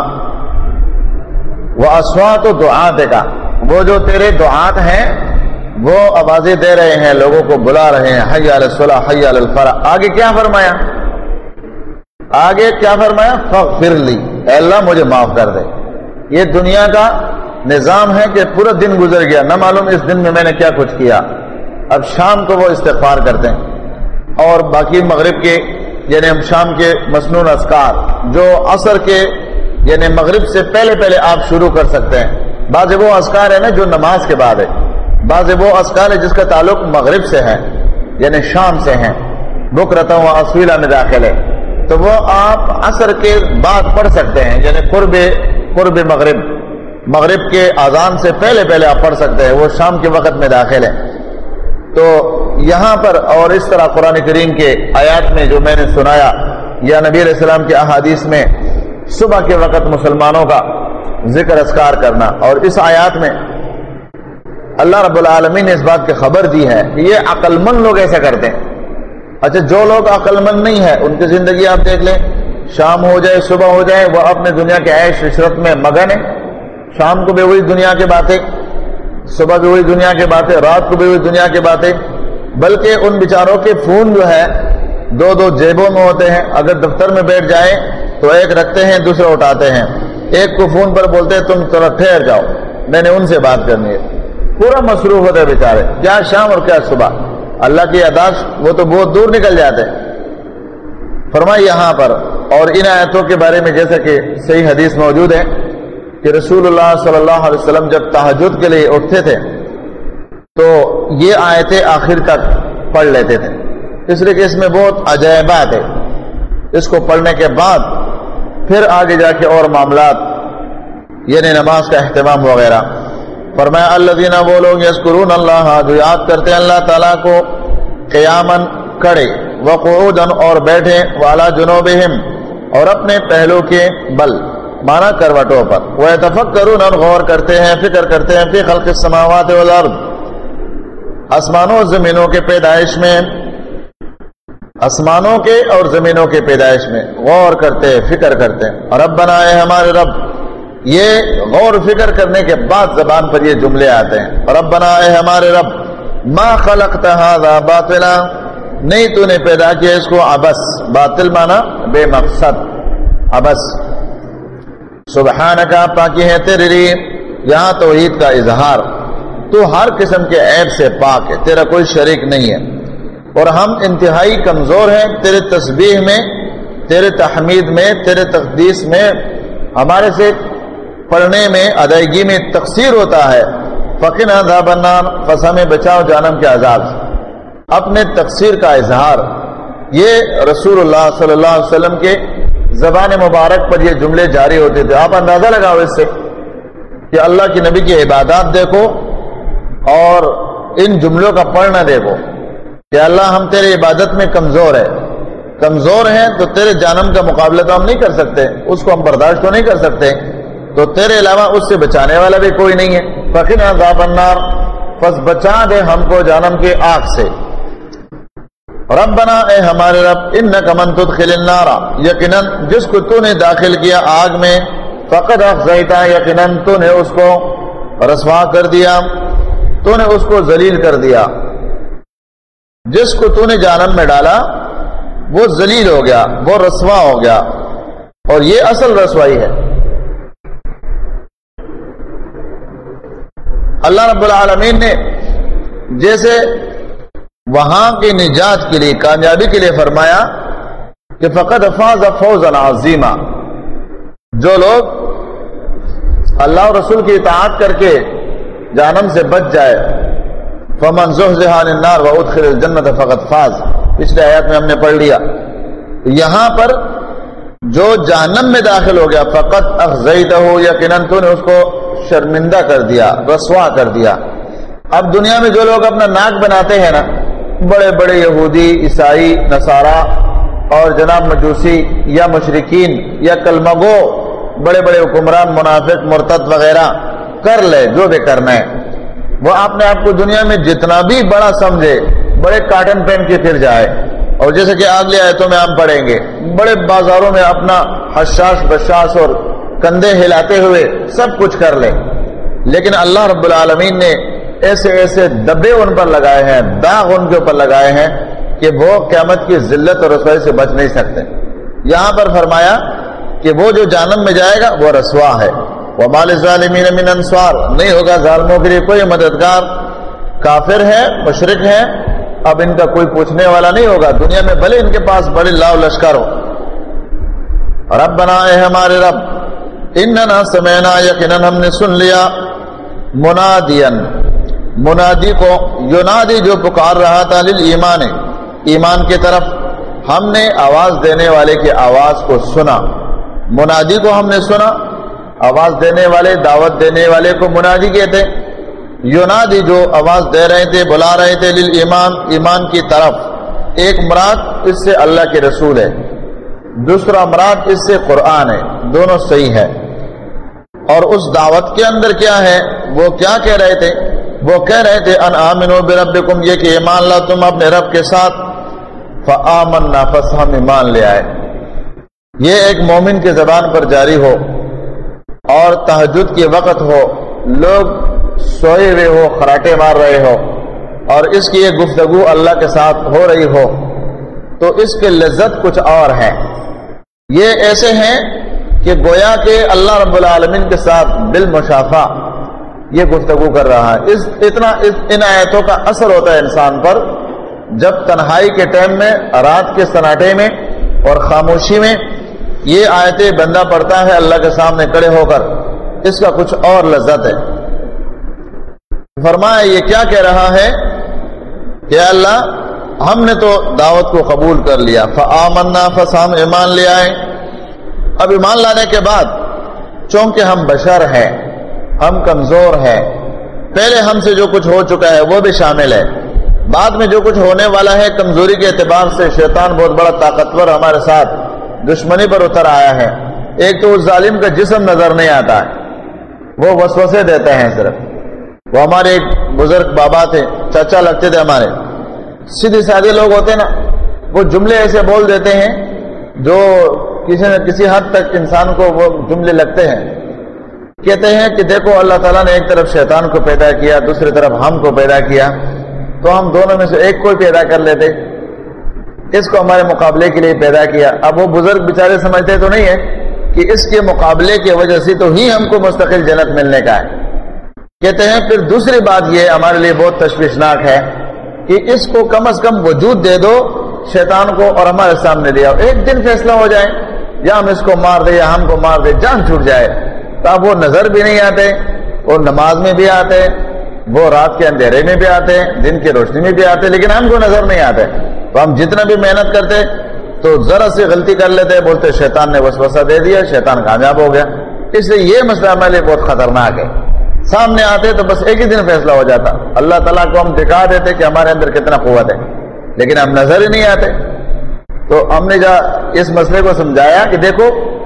[SPEAKER 1] و اصوات دعاتک، وہ جو تیرے دعات ہیں وہ آوازیں دے رہے ہیں، لوگوں کو بلا رہے ہیں، حی علی الصلاۃ حی علی الفلاح. آگے کیا فرمایا؟ آگے کیا فرمایا؟ فاغفر لی، اے اللہ مجھے معاف کر دے. یہ دنیا کا نظام ہے کہ پورا دن گزر گیا، نہ معلوم اس دن میں نے کیا کچھ کیا. اب شام کو وہ استغفار کرتے ہیں، اور باقی مغرب کے یعنی ہم شام کے مسنون اذکار جو عصر کے یعنی مغرب سے پہلے آپ شروع کر سکتے ہیں، بعض وہ اذکار ہے نا جو نماز کے بعد ہے، بعض وہ اذکار ہے جس کا تعلق مغرب سے ہے یعنی شام سے ہیں، بکرۃ و اصیلا میں داخل ہے، تو وہ آپ عصر کے بعد پڑھ سکتے ہیں، یعنی قرب مغرب کے اذان سے پہلے آپ پڑھ سکتے ہیں، وہ شام کے وقت میں داخل ہے۔ تو یہاں پر اور اس طرح قرآن کریم کے آیات میں جو میں نے سنایا یا نبی علیہ السلام کے احادیث میں صبح کے وقت مسلمانوں کا ذکر اذکار کرنا، اور اس آیات میں اللہ رب العالمین نے اس بات کی خبر دی ہے کہ یہ عقل مند لوگ ایسا کرتے ہیں۔ اچھا، جو لوگ عقل مند نہیں ہے ان کی زندگی آپ دیکھ لیں، شام ہو جائے صبح ہو جائے وہ اپنے دنیا کے عیش عشرت میں مگن ہے، شام کو بھی وہی دنیا کی باتیں، صبح بھی وہی دنیا کی باتیں، رات کو بھی وہی دنیا کی باتیں، بلکہ ان بیچاروں کے فون جو ہے دو جیبوں میں ہوتے ہیں، اگر دفتر میں بیٹھ جائیں تو ایک رکھتے ہیں دوسرے اٹھاتے ہیں، ایک کو فون پر بولتے ہیں تم تھوڑا ٹھہر جاؤ میں نے ان سے بات کرنی ہے، پورا مصروف ہوتے ہیں بیچارے، کیا شام اور کیا صبح، اللہ کی یاداشت وہ تو بہت دور نکل جاتے ہیں۔ فرمائی یہاں پر اور ان آیتوں کے بارے میں جیسا کہ صحیح حدیث موجود ہے کہ رسول اللہ صلی اللہ علیہ وسلم جب تہجد کے لیے اٹھتے تھے تو یہ آیتیں آخر تک پڑھ لیتے تھے، اس لیے کہ اس میں بہت عجائبات ہے، اس کو پڑھنے کے بعد پھر آگے جا کے اور معاملات یعنی نماز کا اہتمام وغیرہ۔ فرمایا الذین، وہ لوگ یذکرون اللہ، جو یاد کرتے ہیں اللہ تعالیٰ کو، قیاماً کھڑے، وقعودا اور بیٹھے، وعلی جنوبہم اور اپنے پہلو کے بل مانا کروٹوں پر، ویتفکرون اور غور کرتے ہیں فکر کرتے ہیں، فی خلق السماوات والارض، آسمانوں اور زمینوں کے پیدائش میں، آسمانوں کے اور زمینوں کے پیدائش میں غور کرتے ہیں فکر کرتے ہیں۔ ربنا، اے ہمارے رب، یہ غور فکر کرنے کے بعد زبان پر یہ جملے آتے ہیں، ربنا اے ہمارے رب، ما خلقت ھذا باطلا، نہیں تو نے پیدا کیا اس کو عبث، باطل مانا بے مقصد، عبث، سبحانک، پاکی ہے تیرے لیے، یہاں توحید کا اظہار، تو ہر قسم کے عیب سے پاک ہے، تیرا کوئی شریک نہیں ہے، اور ہم انتہائی کمزور ہیں تیرے تسبیح میں، تیرے تحمید میں، تیرے تقدیس میں، ہمارے سے پڑھنے میں ادائیگی میں تقصیر ہوتا ہے، فقنا عذاب النار، پس ہمیں بچاؤ جہنم کے عذاب سے۔ اپنے تقصیر کا اظہار، یہ رسول اللہ صلی اللہ علیہ وسلم کے زبان مبارک پر یہ جملے جاری ہوتے تھے۔ آپ اندازہ لگاؤ اس سے کہ اللہ کے نبی کی عبادات دیکھو اور ان جملوں کا پڑھنا دیکھو کہ اللہ ہم تیرے عبادت میں کمزور ہیں تو تیرے جہنم کا مقابلہ تو ہم نہیں کر سکتے، اس کو ہم برداشت تو نہیں کر سکتے، تو تیرے علاوہ اس سے بچانے والا بھی کوئی نہیں ہے، فقنا عذاب النار، پس بچا دے ہم کو جہنم کے آگ سے۔ ربنا، اے ہمارے رب، انک من تدخل النار، یقیناً جس کو تو نے داخل کیا آگ میں، فقد اخزیتا، یقیناً تو نے اس کو رسوا کر دیا، تو نے اس کو ذلیل کر دیا، جس کو تو نے جہنم میں ڈالا وہ ذلیل ہو گیا، وہ رسوا ہو گیا، اور یہ اصل رسوائی ہے۔ اللہ رب العالمین نے جیسے وہاں کی نجات کے لیے، کامیابی کے لیے فرمایا کہ فقد فاز فوزا عظیما، جو لوگ اللہ اور رسول کی اطاعت کر کے جہنم سے بچ جائے، فمن زحزح عن النار وادخل الجنۃ فقد فاز، پچھلے آیات میں ہم نے پڑھ لیا۔ یہاں پر جو جہنم میں داخل ہو گیا، فقط اخزیتہ، یقیناً تو نے اس کو شرمندہ کر دیا، رسوا کر دیا۔ اب دنیا میں جو لوگ اپنا ناک بناتے ہیں نا، بڑے بڑے یہودی، عیسائی، نصارہ اور جناب مجوسی یا مشرکین یا کلمہ گو، بڑے بڑے حکمران، منافق، مرتد وغیرہ، کر لے جو بھی کرنا ہے، وہ اپنے آپ کو دنیا میں جتنا بھی بڑا سمجھے، بڑے کاٹن پہن کے پھر جائے، اور جیسے کہ اگلے آیتوں میں ہم پڑھیں گے، بڑے بازاروں میں اپنا حشاش بشاش اور کندھے ہلاتے ہوئے سب کچھ کر لے، لیکن اللہ رب العالمین نے ایسے ایسے دبے ان پر لگائے ہیں، داغ ان کے اوپر لگائے ہیں کہ وہ قیامت کی ذلت اور رسوائی سے بچ نہیں سکتے۔ یہاں پر فرمایا کہ وہ جو جہنم میں جائے گا وہ رسوا ہے، وَمَا لِلظَّالِمِينَ مِنْ أَنصَارٍ، نہیں ہوگا ظالموں کے لیے کوئی مددگار، کافر ہے، مشرک ہے، اب ان کا کوئی پوچھنے والا نہیں ہوگا دنیا میں، بھلے ان کے پاس بڑے لاؤ لشکر ہو۔ ربنا، اے ہمارے رب، اننا سمعنا، یقیناً ہم نے سن لیا، منادین، منادی کو، ینادی جو پکار رہا تھا، للایمان، ایمان کی طرف، ہم نے آواز دینے والے کی آواز کو سنا، منادی کو ہم نے سنا، آواز دینے والے، دعوت دینے والے کو منادی کہتے، ینادی جو آواز دے رہے تھے، بلا رہے تھے، للایمان، ایمان کی طرف، ایک مراد اس سے اللہ کے رسول ہے، دوسرا مراد اس سے قرآن ہے، دونوں صحیح ہے۔ اور اس دعوت کے اندر کیا ہے، وہ کیا کہہ رہے تھے؟ وہ کہہ رہے تھے ان آمنوا بربکم، یہ کہ ایمان لا تم اپنے رب کے ساتھ، فآمنا، پس ہم ایمان لے آئے۔ یہ ایک مومن کے زبان پر جاری ہو اور تہجد کے وقت ہو، لوگ سوئے ہوئے ہو، خراٹے مار رہے ہو، اور اس کی یہ گفتگو اللہ کے ساتھ ہو رہی ہو، تو اس کی لذت کچھ اور ہے۔ یہ ایسے ہیں کہ گویا کہ اللہ رب العالمین کے ساتھ بالمشافہ یہ گفتگو کر رہا ہے۔ ان آیتوں کا اثر ہوتا ہے انسان پر جب تنہائی کے ٹائم میں، رات کے سناٹے میں اور خاموشی میں یہ آیتیں بندہ پڑھتا ہے اللہ کے سامنے کھڑے ہو کر، اس کا کچھ اور لذت ہے۔ فرمایا یہ کیا کہہ رہا ہے کہ اللہ ہم نے تو دعوت کو قبول کر لیا، فآمنا، پس ہم ایمان لے آئے۔ اب ایمان لانے کے بعد چونکہ ہم بشر ہیں، ہم کمزور ہیں، پہلے ہم سے جو کچھ ہو چکا ہے وہ بھی شامل ہے، بعد میں جو کچھ ہونے والا ہے، کمزوری کے اعتبار سے شیطان بہت بڑا طاقتور ہمارے ساتھ دشمنی پر اتر آیا ہے۔ ایک تو اس ظالم کا جسم نظر نہیں آتا ہے، وہ وسوسے دیتے ہیں صرف۔ وہ ہمارے ایک بزرگ بابا تھے، چچا لگتے تھے ہمارے، سیدھے سادے لوگ ہوتے نا، وہ جملے ایسے بول دیتے ہیں جو کسی نہ کسی حد تک انسان کو وہ جملے لگتے ہیں۔ کہتے ہیں کہ دیکھو اللہ تعالیٰ نے ایک طرف شیطان کو پیدا کیا، دوسری طرف ہم کو پیدا کیا، تو ہم دونوں میں سے ایک کو ہی پیدا کر لیتے، اس کو ہمارے مقابلے کے لیے پیدا کیا۔ اب وہ بزرگ بیچارے سمجھتے تو نہیں ہے کہ اس کے مقابلے کی وجہ سے تو ہی ہم کو مستقل جنت ملنے کا ہے۔ کہتے ہیں پھر دوسری بات یہ ہمارے لیے بہت تشویشناک ہے کہ اس کو کم از کم وجود دے دو شیطان کو اور ہمارے سامنے دیا، ایک دن فیصلہ ہو جائے، یا ہم اس کو مار دے یا ہم کو مار دے، جان چھوٹ جائے۔ تو اب وہ نظر بھی نہیں آتے، وہ نماز میں بھی آتے، وہ رات کے اندھیرے میں بھی آتے، دن کی روشنی میں بھی آتے، لیکن ہم کو نظر نہیں آتے۔ تو ہم جتنا بھی محنت کرتے تو ذرا سی غلطی کر لیتے، بولتے شیطان نے وسوسہ دے دیا، شیطان کامیاب ہو گیا۔ اس لیے یہ مسئلہ ہمارے لیے بہت خطرناک ہے۔ سامنے آتے تو بس ایک ہی دن فیصلہ ہو جاتا، اللہ تعالیٰ کو ہم دکھا دیتے کہ ہمارے اندر کتنا قوت ہے، لیکن ہم نظر ہی نہیں آتے۔ تو ہم نے اس مسئلے کو سمجھایا کہ دیکھو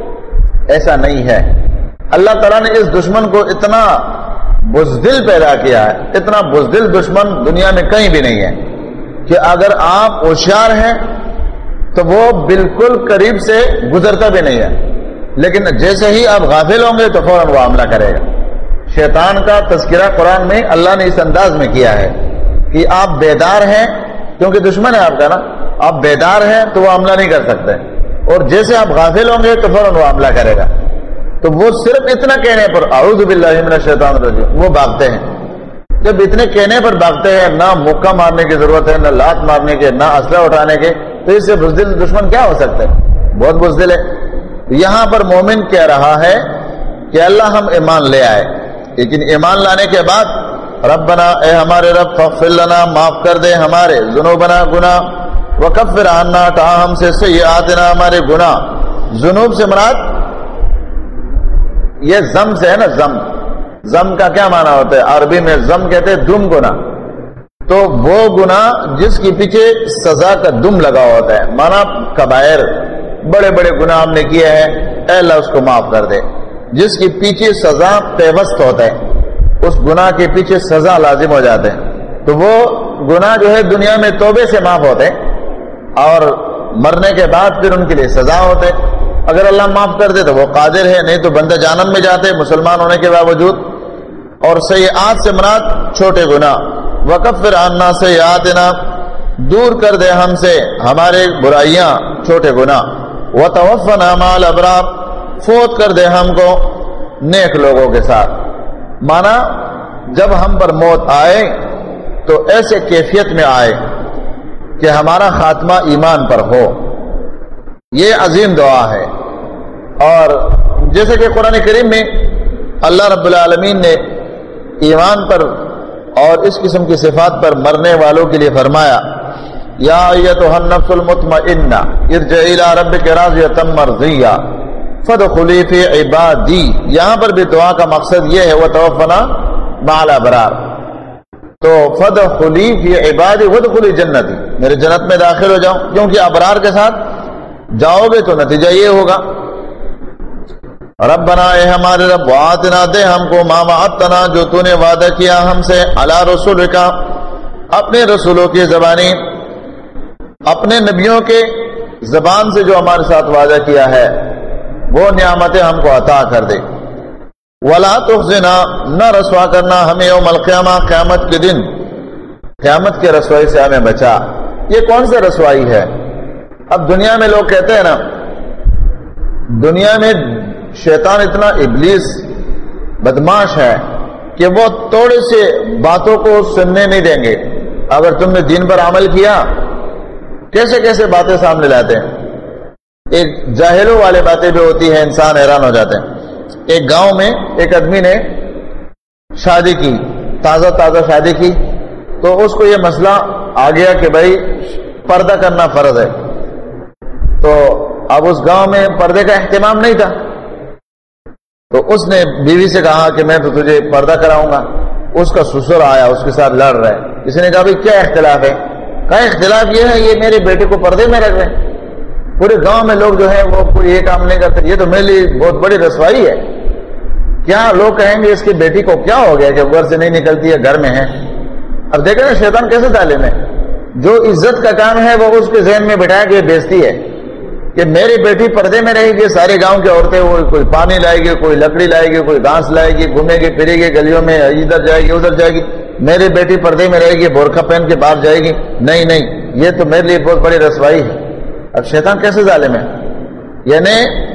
[SPEAKER 1] ایسا نہیں ہے، اللہ تعالیٰ نے اس دشمن کو اتنا بزدل پیدا کیا ہے، اتنا بزدل دشمن دنیا میں کہیں بھی نہیں ہے کہ اگر آپ ہوشیار ہیں تو وہ بالکل قریب سے گزرتا بھی نہیں ہے، لیکن جیسے ہی آپ غافل ہوں گے تو فوراً وہ حملہ کرے گا۔ شیطان کا تذکرہ قرآن میں اللہ نے اس انداز میں کیا ہے کہ آپ بیدار ہیں، کیونکہ دشمن ہے آپ کا نا، آپ بیدار ہیں تو وہ حملہ نہیں کر سکتے، اور جیسے آپ غافل ہوں گے تو فوراً وہ حملہ کرے گا۔ تو وہ صرف اتنا کہنے پر اعوذ باللہ من الشیطان الرجیم وہ بھاگتے ہیں۔ جب اتنے کہنے پر بھاگتے ہیں، نہ مکہ مارنے کی ضرورت ہے، نہ لات مارنے کے، نہ اسلحہ اٹھانے کے، تو اس سے بزدل دشمن کیا ہو سکتا ہے؟ بہت بزدل ہے۔ یہاں پر مومن کہہ رہا ہے کہ اللہ ہم ایمان لے آئے، لیکن ایمان لانے کے بعد ربنا، اے ہمارے رب، فاغفر لنا، معاف کر دے ہمارے ذنوبنا، گناہ، وکفر عنا، ہٹا ہم سے سیئاتنا، ہمارے گناہ۔ ذنوب سے مراد یہ زم سے ہے نا، زم کا کیا معنی ہوتا ہے؟ عربی میں زم کہتے ہیں دم گناہ، تو وہ گناہ جس کے پیچھے سزا کا دم لگا ہوتا ہے، مانا کبائر، بڑے بڑے گناہ ہم نے کیے ہیں، اے اللہ اس کو معاف کر دے۔ جس کے پیچھے سزا پیوست ہوتا ہے، اس گناہ کے پیچھے سزا لازم ہو جاتے ہیں، تو وہ گناہ جو ہے دنیا میں توبے سے معاف ہوتے ہیں، اور مرنے کے بعد پھر ان کے لیے سزا ہوتے۔ اگر اللہ معاف کر دے تو وہ قادر ہے، نہیں تو بندہ جہنم میں جاتے مسلمان ہونے کے باوجود۔ اور سیئات سے مراد چھوٹے گناہ، وکفر عنا سیئاتنا، دور کر دے ہم سے ہمارے برائیاں، چھوٹے گناہ، وتوفنا مع الابرار، فوت کر دے ہم کو نیک لوگوں کے ساتھ۔ مانا جب ہم پر موت آئے تو ایسے کیفیت میں آئے کہ ہمارا خاتمہ ایمان پر ہو، یہ عظیم دعا ہے۔ اور جیسے کہ قرآن کریم میں اللہ رب العالمین نے ایمان پر اور اس قسم کی صفات پر مرنے والوں کے لیے فرمایا یا ایتھا النفس المطمئنہ ارجعی الی ربک راضیۃ مرضیہ فادخلی فی عبادی. یہاں پر بھی دعا کا مقصد یہ ہے وتوفنا مع الابرار. تو فادخلی فی عبادی وادخلی جنتی، میرے جنت میں داخل ہو جاؤ، کیونکہ ابرار کے ساتھ جاؤ گے تو نتیجہ یہ ہوگا ربنا اے ہمارے رب وآتنا دے ہم کو ما وعدتنا جو تو نے وعدہ کیا ہم سے علی رسولک اپنے رسولوں کی زبانی، اپنے نبیوں کے زبان سے جو ہمارے ساتھ وعدہ کیا ہے وہ نعمتیں ہم کو عطا کر دے. ولا تخزنا، نہ رسوا کرنا ہمیں یوم القیامہ، قیامت کے دن، قیامت کے رسوائی سے ہمیں بچا. یہ کون سے رسوائی ہے؟ اب دنیا میں لوگ کہتے ہیں نا، دنیا میں شیطان اتنا ابلیس بدماش ہے کہ وہ تھوڑے سے باتوں کو سننے نہیں دیں گے. اگر تم نے دین پر عمل کیا، کیسے کیسے باتیں سامنے لاتے ہیں. ایک جاہلوں والے باتیں بھی ہوتی ہیں، انسان حیران ہو جاتے ہیں. ایک گاؤں میں ایک آدمی نے شادی کی، تازہ شادی کی، تو اس کو یہ مسئلہ آ گیا کہ بھائی پردہ کرنا فرض ہے. تو اب اس گاؤں میں پردے کا اہتمام نہیں تھا، تو اس نے بیوی سے کہا کہ میں تو تجھے پردہ کراؤں گا. اس کا سسر آیا، اس کے ساتھ لڑ رہا ہے. اس نے کہا بھائی کیا اختلاف ہے؟ کہا اختلاف یہ ہے یہ میرے بیٹے کو پردے میں رکھ رہے ہیں، پورے گاؤں میں لوگ جو ہے وہ کوئی یہ کام نہیں کرتے، یہ تو میرے لیے بہت بڑی رسوائی ہے. کیا لوگ کہیں گے اس کی بیٹی کو کیا ہو گیا کہ گھر سے نہیں نکلتی ہے، گھر میں ہے. اب دیکھیں نا شیطان کیسے ظالم ہے. جو عزت کا کام ہے وہ اس کے ذہن میں بٹھایا کہ بیزتی ہے کہ میری بیٹی پردے میں رہے گی، سارے گاؤں کی عورتیں وہ کوئی پانی لائے گی، کوئی لکڑی لائے گی، کوئی گھاس لائے گی، گھومے گی پھرے گی گلیوں میں، ادھر جائے گی ادھر جائے گی. میری بیٹی پردے میں رہے گی، برقع پہن کے باہر جائے گی. نہیں، یہ تو میرے لیے بہت بڑی رسوائی ہے. اب شیطان کیسے ظالم ہے، یعنی